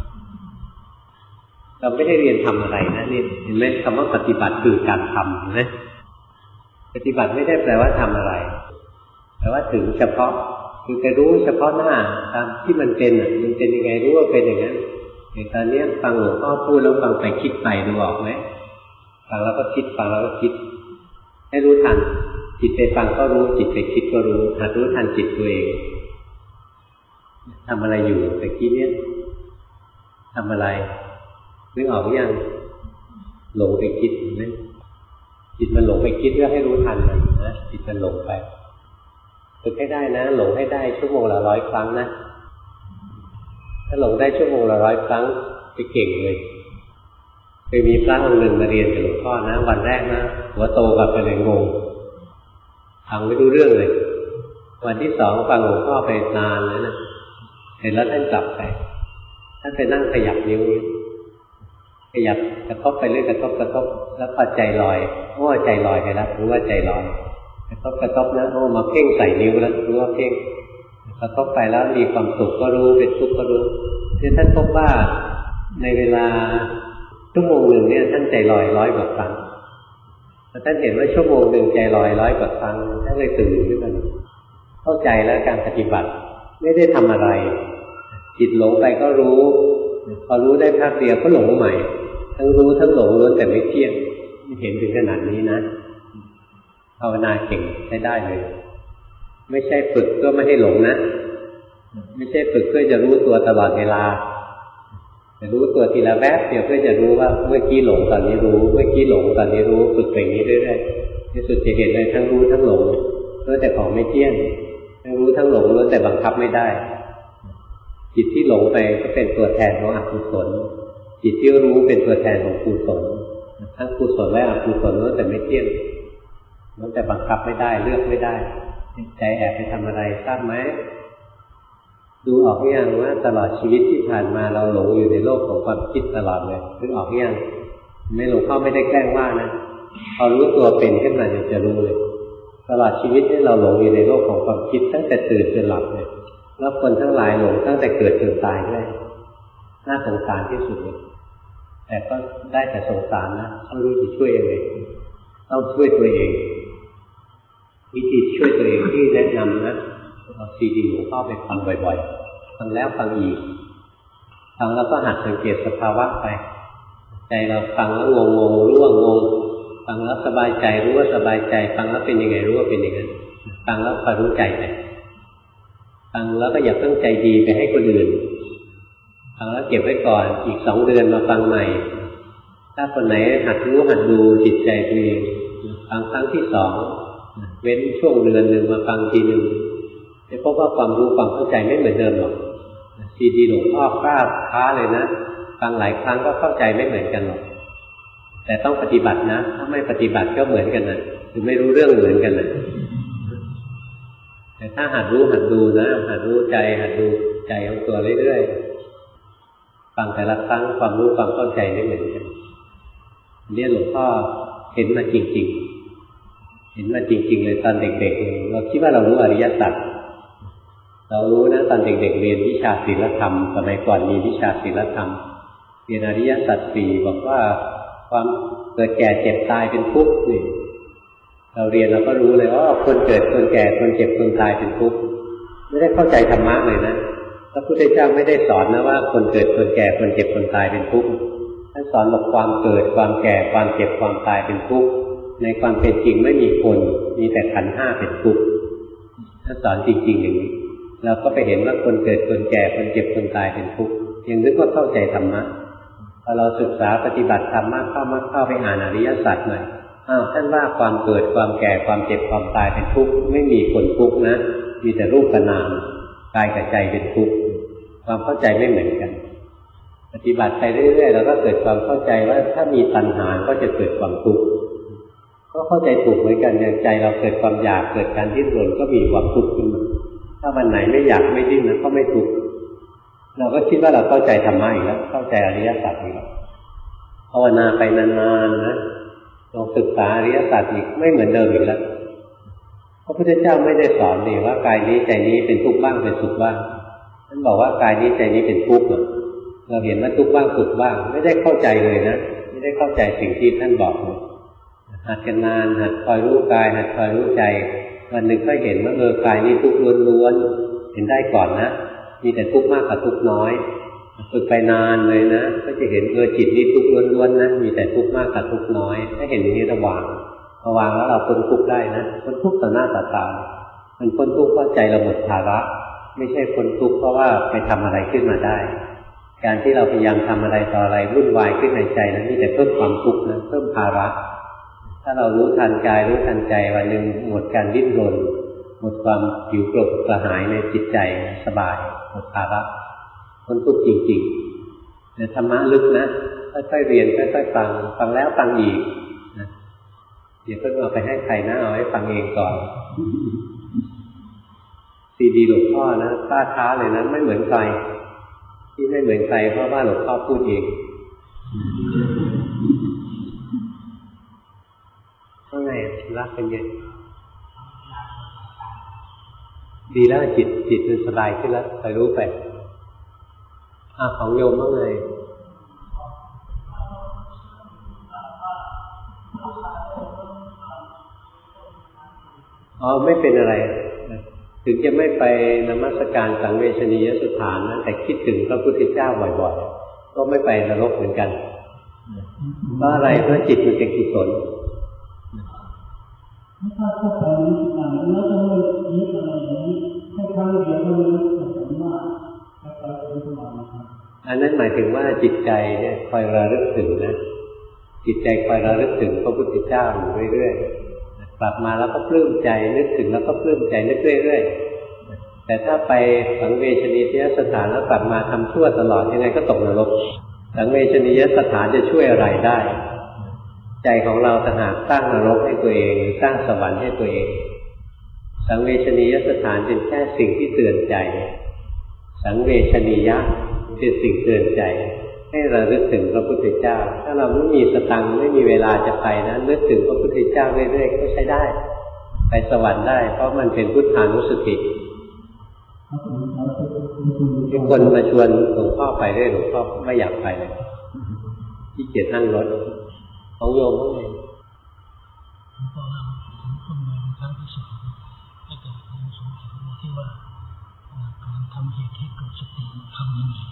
เราไม่ได้เรียนทำอะไรนะนี่เห็นไหมคำว่าปฏิบัติคือการทำนะปฏิบัติไม่ได้แปลว่าทำอะไรแต่ว่าถึงเฉพาะคือจะรู้เฉพาะหน้าตามที่มันเป็นมันเป็นยังไงรู้ว่าเป็นอย่างนั้นอย่างตอนนี้ฟังหลวงพ่อพูดแล้วฟังไปคิดไปดูออกไหมฟังแล้วก็คิดฟังแล้วก็คิดให้รู้ทันจิตไปฟังก็รู้จิตไปคิดก็รู้หัดรู้ทันจิตตัวเองทำอะไรอยู่ตะกี้เนี่ยทำอะไรนึกออกหรือยังหลงไปคิดเห็นไหมจิตมันหลงไปคิดเพื่อให้รู้ทันมันนะจิตมันหลงไปฝึกให้ได้นะหลงให้ได้ชั่วโมงละ100 ครั้งนะถ้าหลงได้ชั่วโมงละ100 ครั้งจะเก่งเลยเคยมีพระองค์หนึ่งมาเรียนกับหลวงพ่อนะวันแรกนะหัวโตกับไปเลยงงฟังไม่รู้เรื่องเลยวันที่2ฟังหลวงพ่อไปนานแล้วนะเสร็จแล้วท่านกลับไปท่านไปนั่งขยับนิ้วขยับกระทบไปเรื่อยกระทบแล้วพอใจลอยใจลอยไปแล้วรู้ว่าใจลอยกระทบแล้วมาเพ่งใส่นิ้วแล้วรู้ว่าเพ่งกระทบไปแล้วมีความสุขก็รู้เป็นทุกข์ก็รู้ที่ท่านพบว่าในเวลาชั่วโมงหนึ่งเนี่ยท่านใจลอย100 กว่าครั้งแล้วท่านเห็นว่าชั่วโมงหนึ่งใจลอย100 กว่าครั้งท่านเลยตื่นขึ้นมาเข้าใจแล้วการปฏิบัติไม่ได้ทำอะไรจิตหลงไปก็รู้พอรู้ได้พักเดียวก็หลงใหม่ทั้งรู้ทั้งหลงล้วนแต่ไม่เที่ยงเห็นถึงขนาดนี้นะภาวนาเก่งใช้ได้เลยไม่ใช่ฝึกเพื่อไม่ให้หลงนะไม่ใช่ฝึกเพื่อจะรู้ตัวตลอดเวลาแต่รู้ตัวทีละแวบเดียวเพื่อจะรู้ว่าเมื่อกี้หลงตอนนี้รู้เมื่อกี้หลงตอนนี้รู้ฝึกอย่างนี้เรื่อยๆที่สุดจะเห็นเลยทั้งรู้ทั้งหลงล้วนแต่ของไม่เที่ยงทั้งรู้ทั้งหลงล้วนแต่บังคับไม่ได้จิตที่หลงไปก็เป็นตัวแทนของอกุศลจิตที่รู้เป็นตัวแทนของกุศลทั้งกุศลและอกุศลล้วนแต่ไม่เที่ยงล้วนแต่บังคับไม่ได้เลือกไม่ได้ใจแอบไปทำอะไรทราบไหมดูออกหรือยังว่าตลอดชีวิตที่ผ่านมาเราหลงอยู่ในโลกของความคิดตลอดเลยนึกออกหรือยังไม่หลวงพ่อไม่ได้แกล้งว่านะพอรู้ตัวเป็นขึ้นมาจะรู้เลยตลอดชีวิตที่เราหลงอยู่ในโลกของความคิดตั้งแต่ตื่นจนหลับเลยแล้วคนทั้งหลายหลงตั้งแต่เกิดจนตายด้วยน่าสงสารที่สุดเลยแต่ก็ได้แต่สงสารนะไม่รู้จะช่วยยังไงต้องช่วยตัวเองวิธีช่วยตัวเองที่แนะนำนะเอาซีดีหลวงพ่อไปฟังบ่อยๆฟังแล้วฟังอีกฟังแล้วก็หัดสังเกตสภาวะไปใจเราฟังแล้วงงรู้ว่างงฟังแล้วสบายใจรู้ว่าสบายใจฟังแล้วเป็นยังไงรู้ว่าเป็นอย่างนั้นฟังแล้วคอยรู้ใจไปฟังแล้วก็อย่าเพิ่งใจดีไปให้คนอื่นฟังแล้วเก็บไว้ก่อนอีก2 เดือนมาฟังใหม่ถ้าคนไหนหัดรู้หัดดูจิตใจตัวเองฟังครั้งที่2เว้นช่วงเดือนหนึ่งมาฟังทีหนึ่งจะพบว่าความรู้ความเข้าใจไม่เหมือนเดิมหรอกซีดีหลวงพ่อกล้าท้าเลยนะฟังหลายครั้งก็เข้าใจไม่เหมือนกันหรอกแต่ต้องปฏิบัตินะถ้าไม่ปฏิบัติก็เหมือนกันนะคือไม่รู้เรื่องเหมือนกันนะแต่ถ้าหัดรู้หัดดูนะหัดรู้ใจหัดดูใจของตัวเรื่อยๆฟังแต่ละครั้งความรู้ความเข้าใจไม่เหมือนกันเนี่ยหลวงพ่อเห็นมาจริงๆเห็นมาจริงๆเลยตอนเด็กๆเราคิดว่าเรารู้อริยสัจเรารู้นะตอนเด็กๆเรียนวิชาศีลธรรมสมัยก่อนมีวิชาศีลธรรมเรียนอริยสัจ4บอกว่าความเกิดแก่เจ็บตายเป็นทุกข์นี่เราเรียนเราก็รู้เลยว่าคนเกิดคนแก่คนเจ็บคนตายเป็นทุกข์ไม่ได้เข้าใจธรรมะเลยนะพระพุทธเจ้าไม่ได้สอนนะว่าคนเกิดคนแก่คนเจ็บคนตายเป็นทุกข์ท่านสอนบอกความเกิดความแก่ความเจ็บความตายเป็นทุกข์ในความเป็นจริงไม่มีคนมีแต่ขันธ์5เป็นทุกข์ท่านสอนจริงๆอย่างนี้เราก็ไปเห็นว่าคนเกิดคนแก่คนเจ็บคนตายเป็นทุกข์ยังนึกว่าเข้าใจธรรมะพอเราศึกษาปฏิบัติธรรมมากเข้าไปอ่านอริยสัจหน่อยท่านว่าความเกิดความแก่ความเจ็บความตายเป็นทุกข์ไม่มีคนทุกข์นะมีแต่รูปกับนามกายกับใจเป็นทุกข์ความเข้าใจไม่เหมือนกันปฏิบัติไปเรื่อยๆเราก็เกิดความเข้าใจว่าถ้ามีตัณหาก็จะเกิดความทุกข์ก็เข้าใจถูกเหมือนกันอย่างใจเราเกิดความอยากเกิดการดิ้นรนก็มีความทุกข์ขึ้นมาถ้าวันไหนไม่อยากไม่ดิ้นนะก็ไม่ทุกข์เราก็คิดว่าเราเข้าใจธรรมะอีกแล้วเข้าใจอริยสัจอีกแล้วภาวนาไปนานๆนะลองศึกษาอริยสัจอีกไม่เหมือนเดิมอีกแล้วพระพุทธเจ้าไม่ได้สอนนี่ว่ากายนี้ใจนี้เป็นทุกข์บ้างเป็นสุขบ้างท่านบอกว่ากายนี้ใจนี้เป็นทุกข์เราเห็นว่าทุกข์บ้างสุขบ้างไม่ได้เข้าใจเลยนะไม่ได้เข้าใจสิ่งที่ท่านบอกเลยหัดกันนานหัดคอยรู้กายหัดคอยรู้ใจวันหนึ่งก็เห็นว่ากายนี้ทุกข์ล้วนๆเห็นได้ก่อนนะมีแต่ทุกข์มากกับทุกข์น้อยฝึกไปนานเลยนะก็จะเห็นจิตนี้ทุกข์ล้วนๆนะมีแต่ทุกข์มากกับทุกข์น้อยถ้าเห็นอย่างนี้ระวังแล้วเราพ้นทุกข์ได้นะพ้นทุกข์ต่อหน้าต่อตามันพ้นทุกข์เพราะใจเราหมดภาระไม่ใช่พ้นทุกข์เพราะว่าไปทำอะไรขึ้นมาได้การที่เราพยายามทำอะไรต่ออะไรวุ่นวายขึ้นในใจนั้นมีแต่เพิ่มความทุกข์นะเพิ่มภาระถ้าเรารู้ทันกายรู้ทันใจวันหนึ่งหมดการดิ้นรนหมดความหิวโกรธกระหายในจิตใจสบายหมดภาระพ้นทุกข์จริงๆแต่ธรรมะลึกนะค่อยๆเรียนค่อยๆฟังแล้วฟังอีกนะอย่าเพิ่งเอาไปให้ใครนะเอาให้ฟังเองก่อนซีดีหลวงพ่อนะกล้าท้าเลยนะไม่เหมือนใครที่ไม่เหมือนใครเพราะว่าหลวงพ่อพูดเองว่าไงรักกันเยอะดีแล้วจิตมันสบายขึ้นแล้วไปรู้ไปของโยมว่าไงไม่เป็นอะไรถึงจะไม่ไปนมัสการสังเวชนียสถานนะแต่คิดถึงพระพุทธเจ้าบ่อยๆก็ไม่ไปนรกเหมือนกันเพราะอะไรเพราะจิตมันเป็นกุศลถ้าไปแล้วก็ไม่ยึดอะไรนี้ให้ครั้งเดียวก็รู้แต่ว่าไปเป็นสมาธิอันนั้นหมายถึงว่าจิตใจเนี่ยคอยระลึกถึงนะจิตใจคอยระลึกถึงพระพุทธเจ้าอยู่เรื่อยๆกลับมาแล้วก็ปลื้มใจนึกถึงแล้วก็ปลื้มใจนึกเรื่อยๆแต่ถ้าไปสังเวชนียสถานแล้วกลับมาทำชั่วตลอดยังไงก็ตกนรกสังเวชนียสถานจะช่วยอะไรได้ใจของเราต่างหากสร้างนรกให้ตัวเองสร้างสวรรค์ให้ตัวเองสังเวชนียสถานเป็นแค่สิ่งที่เตือนใจสังเวชนียะเป็นสิ่งเตือนใจให้ระลึกถึงพระพุทธเจ้าถ้าเราไม่มีสตังค์ไม่มีเวลาจะไปนะนึกถึงพระพุทธเจ้าเรื่อยๆก็ใช้ได้ไปสวรรค์ได้เพราะมันเป็นพุทธานุสติมีคนมาชวนหลวงพ่อไปด้วยหลวงพ่อไม่อยากไปเลยขี้เกียจนั่งรถของโยมว่าไงก็ผมเพิ่งมาเป็นครั้งที่2แต่ยังสงสัยที่ว่าการทำเหตุให้เกิดสติทำยังไง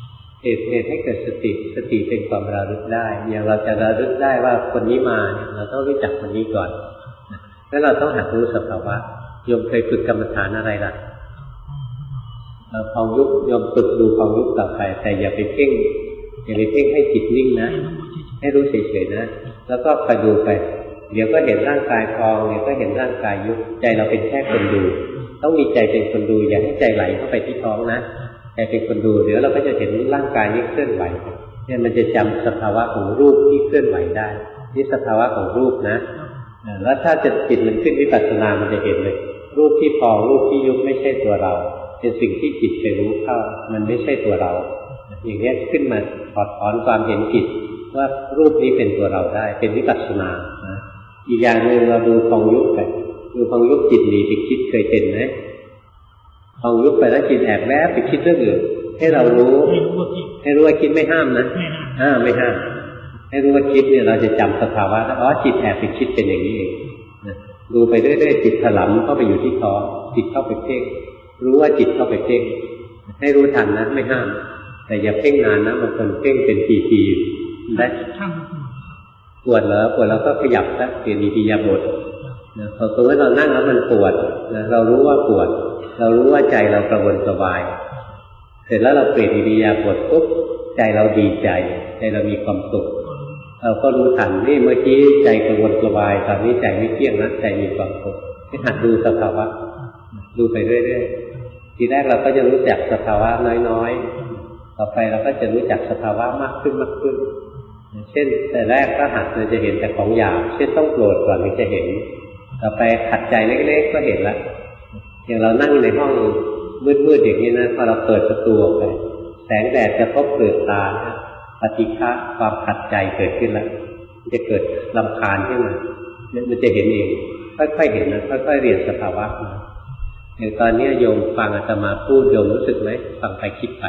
เหตุให้เกิดสติเป็นความระลึกได้อย่างเราจะระลึกได้ว่าคนนี้มาเนี่ยเราต้องรู้จักคนนี้ก่อนแล้วเราต้องหัดรู้สภาวะโยมเคยฝึกกรรมฐานอะไรล่ะพองยุบโยมฝึกดูพองยุบต่อไปแต่อย่าไปเพ่งให้จิตนิ่งนะให้รู้เฉยๆนะแล้วก็คอยดูไปเดี๋ยวก็เห็นร่างกายพองเดี๋ยวก็เห็นร่างกายยุบใจเราเป็นแค่คนดูต้องมีใจเป็นคนดูอย่าให้ใจไหลเข้าไปที่ท้องนะใจเป็นคนดูเดี๋ยวเราก็จะเห็นร่างกายนี้เคลื่อนไหวเนี่ยมันจะจำสภาวะของรูปที่เคลื่อนไหวได้นี่สภาวะของรูปนะแล้วถ้าจิตมันขึ้นวิปัสสนามันจะเห็นเลยรูปที่พองรูปที่ยุบไม่ใช่ตัวเราเป็นสิ่งที่จิตไปรู้เข้ามันไม่ใช่ตัวเราอย่างนี้ขึ้นมาถอดถอนความเห็นผิดว่ารูปนี้เป็นตัวเราได้เป็นวิปัสสนาอีกอย่างหนึ่งเราดูพองยุบไปดูพองยุบจิตหนีไปคิดเคยเป็นไหมพองยุบไปแล้วจิตแอบแวบไปคิดเรื่องอื่นให้เรารู้ว่าคิดไม่ห้ามนะไม่ห้ามให้รู้ว่าคิดเนี่ยเราจะจำสภาวะแล้วจิตแอบไปคิดเป็นอย่างนี้เองดูไปเรื่อยๆจิตถลำเข้าไปอยู่ที่ท้องจิตเข้าไปเพ่งรู้ว่าจิตเข้าไปเพ่งให้รู้ทันนะไม่ห้ามแต่อย่าเพ่งนานนะบางคนเพ่งเป็นปีๆได้ปวดเหรอปวดแล้วก็ขยับซะเปลี่ยนอิริยาบถพอสมมติเรานั่งแล้วมันปวดเรารู้ว่าปวดเรารู้ว่าใจเรากระวนกระวายเสร็จแล้วเราเปลี่ยนอิริยาบถปุ๊บใจเราดีใจเรามีความสุขเราก็รู้ทันนี่เมื่อกี้ใจกระวนกระวายตอนนี้ใจไม่เที่ยงนะใจมีความสุขให้หัดดูสภาวะดูไปเรื่อยๆทีแรกเราก็จะรู้จักสภาวะน้อยๆต่อไปเราก็จะรู้จักสภาวะมากขึ้นเช่นแต่แรกก็หัดเราจะเห็นแต่ของหยาบเช่นต้องโกรธก่อนถึงจะเห็นต่อไปขัดใจเล็กๆก็เห็นละอย่างเรานั่งในห้องมืดๆอย่างนี้นะพอเราเปิดประตูออกไปแสงแดดจะพบเปลือกตาปฏิฆะความขัดใจเกิดขึ้นแล้วมันจะเกิดรำคาญขึ้นมามันจะเห็นเองค่อยๆเห็นนะค่อยๆเรียนสภาวะมาอย่างตอนนี้โยมฟังอาตมาพูดโยมรู้สึกไหมฟังไปคิดไป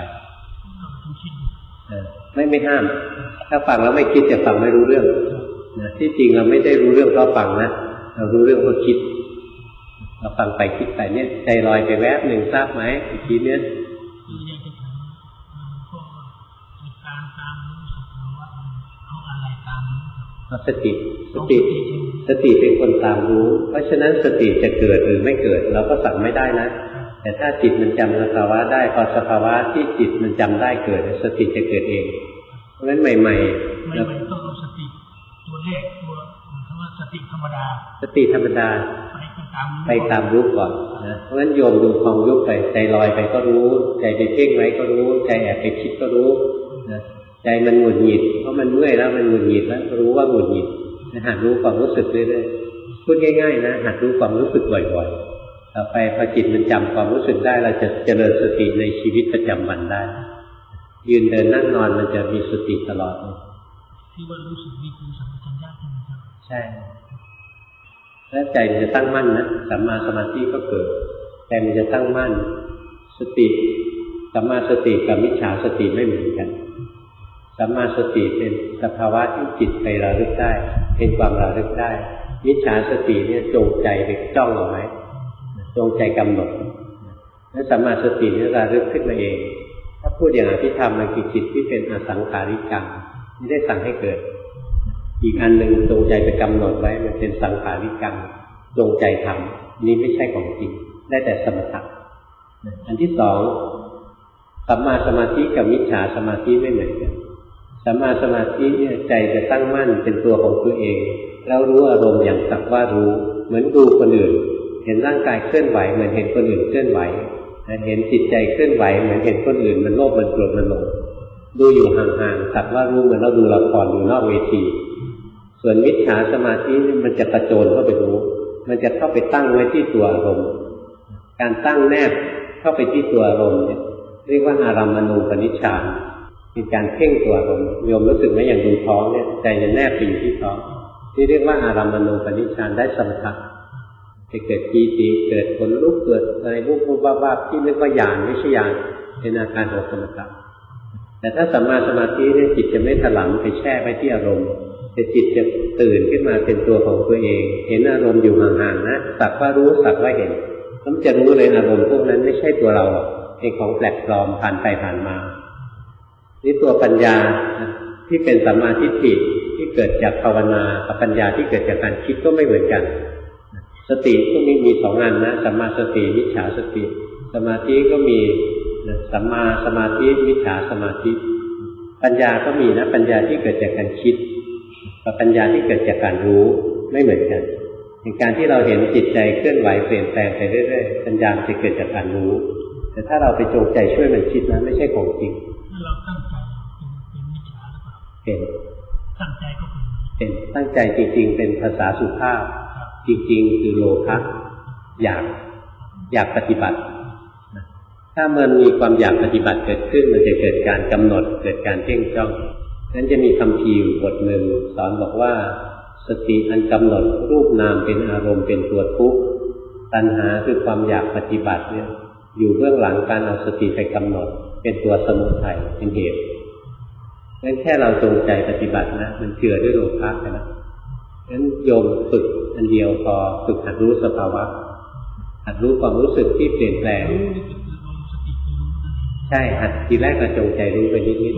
ไม่ห้ามถ้าฟังแล้วไม่คิดจะฟังไม่รู้เรื่องที่จริงเราไม่ได้รู้เรื่องเพราะฟังนะเรารู้เรื่องเพราะคิดเราฟังไปคิดไปเนี่ยใจลอยไปแวบหนึ่งทราบไหมอีกทีเนี้ยสติเป็นคนตามรู้เพราะฉะนั้นสติจะเกิดหรือไม่เกิดเราก็สั่งไม่ได้นะแต่ถ้าจิตมันจำสภาวะได้พอสภาวะที่จิตมันจำได้เกิดสติจะเกิดเองเพราะฉะนั้นใหม่ๆต้องสติตัวเลขตัวคำว่าสติธรรมดาไปตามรู้ก่อนนะเพราะฉะนั้นโยมดูพองยุบไปใจลอยไปก็รู้ใจไปเพ่งไว้ก็รู้ใจแอบไปคิดก็รู้นะใจมันหงุดหงิดเพราะมันเมื่อยแล้วมันหงุดหงิดแล้วรู้ว่าหงุดหงิดหัดรู้ความรู้สึกเรื่อยๆพูดง่ายๆนะหัดรู้ความรู้สึกบ่อยๆต่อไปพอจิตมันจำความรู้สึกได้เราจะเจริญสติในชีวิตประจำวันได้ยืนเดินนั่งนอนมันจะมีสติตลอดที่ว่ารู้สึกนี่คือสัมปชัญญะใช่ไหมครับใช่แล้วใจมันจะตั้งมั่นนะสัมมาสมาธิก็เกิดใจมันจะตั้งมั่นสติสัมมาสติกับมิจฉาสติไม่เหมือนกันสัมมาสติเป็นสภาวะที่จิตไประลึกได้เป็นความระลึกได้มิจฉาสติเนี่ยจงใจไปจ้องเอาไว้จงใจกำหนดแล้วสัมมาสติเนี่ยระลึกขึ้นมาเองถ้าพูดอย่างอภิธรรมมันคือจิตที่เป็นอสังขาริกังไม่ได้สั่งให้เกิดอีกอันหนึ่งจงใจไปกำหนดไว้มันเป็นสังขาริกังจงใจทำนี่ไม่ใช่ของจริงได้แต่สมถะอันที่สองสัมมาสมาธิกับมิจฉาสมาธิไม่เหมือนกันสัมมาสมาธิเนี่ยใจจะตั้งมั่นเป็นตัวของตัวเองแล้วรู้อารมณ์อย่างสักว่ารู้เหมือนดูคนอื่นเห็นร่างกายเคลื่อนไหวเหมือนเห็นคนอื่นเคลื่อนไหวเห็นจิตใจเคลื่อนไหวเหมือนเห็นคนอื่นมันโลภมันโกรธมันหลงดูอยู่ห่างๆสักว่ารู้เหมือนเราดูละครอยู่นอกเวทีส่วนมิจฉาสมาธิมันจะกระโจนเข้าไปรู้มันจะเข้าไปตั้งไว้ที่ตัวอารมณ์การตั้งแนบเข้าไปที่ตัวอารมณ์เนี่ยเรียกว่าอารัมมณูปนิชฌานเป็นการเพ่งตัวอารมณ์โยมรู้สึกไหมอย่างดูท้องเนี่ยใจจะแนบไปอยู่ที่ท้องที่เรียกว่าอารัมมณูปนิชฌานได้สมถะจะเกิดปีติเกิดขนลุกเกิดอะไรวุบๆวับๆที่เรียกว่าญาณไม่ใช่ญาณเป็นอาการของสมถะแต่ถ้าสัมมาสมาธิเนี่ยจิตจะไม่ถลำไปแช่ไว้ที่อารมณ์แต่จิตจะตื่นขึ้นมาเป็นตัวของตัวเองเห็นอารมณ์อยู่ห่างๆนะสักว่ารู้สักว่าเห็นแล้วจะรู้เลยอารมณ์พวกนั้นไม่ใช่ตัวเราเป็นของแปลกปลอมผ่านไปผ่านมานี่ตัวปัญญาที่เป็นสัมมาทิฏฐิที่เกิดจากภาวนากับปัญญาที่เกิดจากการคิดก็ไม่เหมือนกันสติก็มีสองอันนะสัมมาสติมิจฉาสติสมาธิก็มีสัมมาสมาธิมิจฉาสมาธิปัญญาก็มีนะปัญญาที่เกิดจากการคิดกับปัญญาที่เกิดจากการรู้ไม่เหมือนกันในการที่เราเห็นจิตใจเคลื่อนไหวเปลี่ยนแปลงไปเรื่อยๆปัญญาจะเกิดจากการรู้แต่ถ้าเราไปจงใจช่วยมันคิดนะไม่ใช่ของจริงถ้าเราตั้งใจเป็นมิจฉาหรือเปล่าเป็นตั้งใจก็เป็นตั้งใจจริงๆเป็นภาษาสุภาพจริงๆคือโลภะอยากปฏิบัติถ้ามันมีความอยากปฏิบัติเกิดขึ้นมันจะเกิดการกำหนดเกิดการเพ่งจ้องนั้นจะมีคำพีอยู่บทหนึ่งสอนบอกว่าสติอันกำหนดรูปนามเป็นอารมณ์เป็นตัวทุกข์ตัณหาคือความอยากปฏิบัติเนี่ยอยู่เบื้องหลังการเอาสติไปกำหนดเป็นตัวสมุทัยเป็นเหตุงั้นแค่เราจงใจปฏิบัตินะมันเจือด้วยโลภะไปแล้วงั้นโยมฝึกอันเดียวพอฝึกหัดรู้สภาวะหัดรู้ความรู้สึกที่เปลี่ยนแปลงใช่หัดทีแรกเราจงใจรู้ไปนิดๆนิ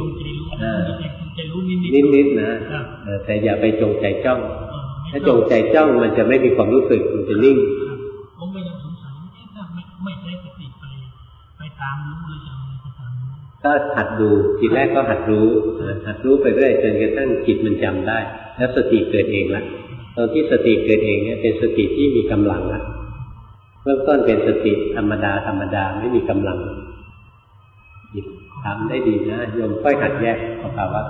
ดๆนะแต่อย่าไปจงใจจ้องถ้าจงใจจ้องมันจะไม่มีความรู้สึกมันจะนิ่งผมไม่ยังสงสัยถ้าไม่ใช้สติไปตามรู้เลยจะอะไรก็ตามรู้ก็หัดดูทีแรกก็หัดรู้ไปเรื่อยจนกระทั่งจิตมันจำได้แล้วสติเกิดเองละตอนที่สติเกิดเองเนี่ยเป็นสติที่มีกำลังละเริ่มต้นเป็นสติธรรมดาไม่มีกำลังทำได้ดีนะโยมค่อยหัดแยกสภาวะ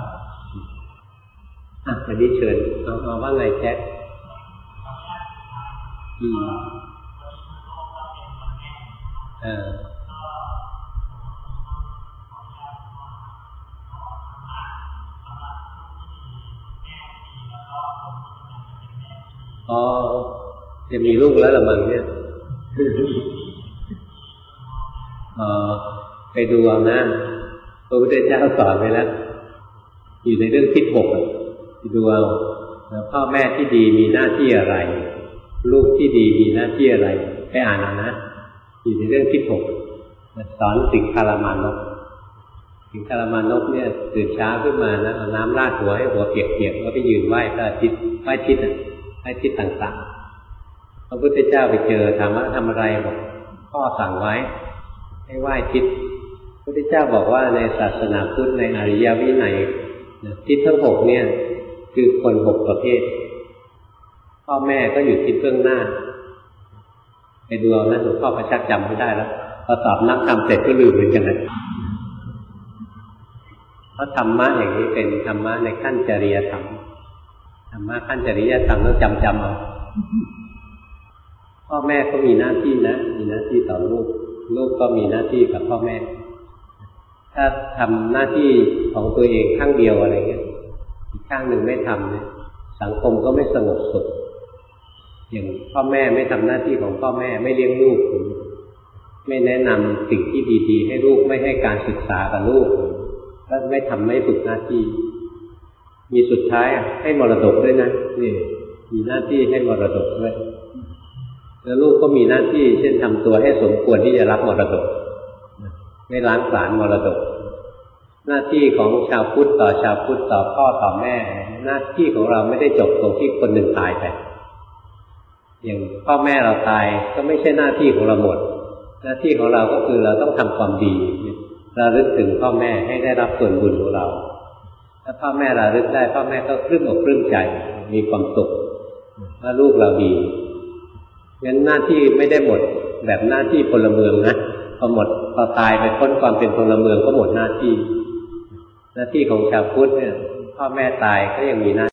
วันนี้เชิญเอาว่าไงแจ๊คจะมีลูกแล้วละมั้งเนี่ยไปดูเอานะพระพุทธเจ้าสอนไว้แล้วอยู่ในเรื่องทิศหกไปดูเอาพ่อแม่ที่ดีมีหน้าที่อะไรลูกที่ดีมีหน้าที่อะไรไปอ่านเอานะอยู่ในเรื่องทิศหกสอนสิงคารามานพเนี่ยตื่นเช้าขึ้นมานะเอาน้ำราดหัวให้หัวเปียกๆแล้วไปยืนไหว้พระอาทิตย์ไหว้ทิศต่างๆพระพุทธเจ้าไปเจอถามว่าทำอะไรบอกพ่อสั่งไว้ให้ไหว้ทิศพระพุทธเจ้าบอกว่าในศาสนาพุทธในอริยวินัยทิศทั้งหกเนี่ยคือคนหกประเภทพ่อแม่ก็อยู่ทิศเบื้องหน้าไปดูเอานะหลวงพ่อประชักจำไม่ได้แล้วพอสอบนักธรรมเสร็จก็ลืมเหมือนกันนะเพราะธรรมะอย่างนี้เป็นธรรมะในขั้นจริยธรรมธรรมะขั้นจริยธรรมต้องจำเอาพ่อแม่ก็มีหน้าที่นะมีหน้าที่ต่อลูกก็มีหน้าที่กับพ่อแม่ถ้าทำหน้าที่ของตัวเองข้างเดียวอะไรเงี้ยอีกข้างหนึ่งไม่ทำเนี่ยสังคมก็ไม่สงบสุขอย่างพ่อแม่ไม่ทำหน้าที่ของพ่อแม่ไม่เลี้ยงลูกไม่แนะนำสิ่งที่ดีๆให้ลูกไม่ให้การศึกษากับลูกแล้วไม่ฝึกหน้าที่มีสุดท้ายให้มรดกด้วยนะนี่มีหน้าที่ให้มรดกด้วยแล้วลูกก็มีหน้าที่เช่นทำตัวให้สมควรที่จะรับมรดกไม่ล้างผลาญมรดกหน้าที่ของชาวพุทธต่อชาวพุทธต่อพ่อต่อแม่หน้าที่ของเราไม่ได้จบตรงที่คนหนึ่งตายไปอย่างพ่อแม่เราตายก็ไม่ใช่หน้าที่ของเราหมดหน้าที่ของเราก็คือเราต้องทำความดีระลึกถึงพ่อแม่ให้ได้รับส่วนบุญของเราถ้าพ่อแม่ระลึกได้พ่อแม่ก็ปลื้มอกปลื้มใจมีความสุขว่าลูกเราดีงั้นหน้าที่ไม่ได้หมดแบบหน้าที่พลเมืองนะพอตายไปพ้นความเป็นพลเมืองก็หมดหน้าที่ของชาวพุทธเนี่ยพ่อแม่ตายก็ยังมีหน้า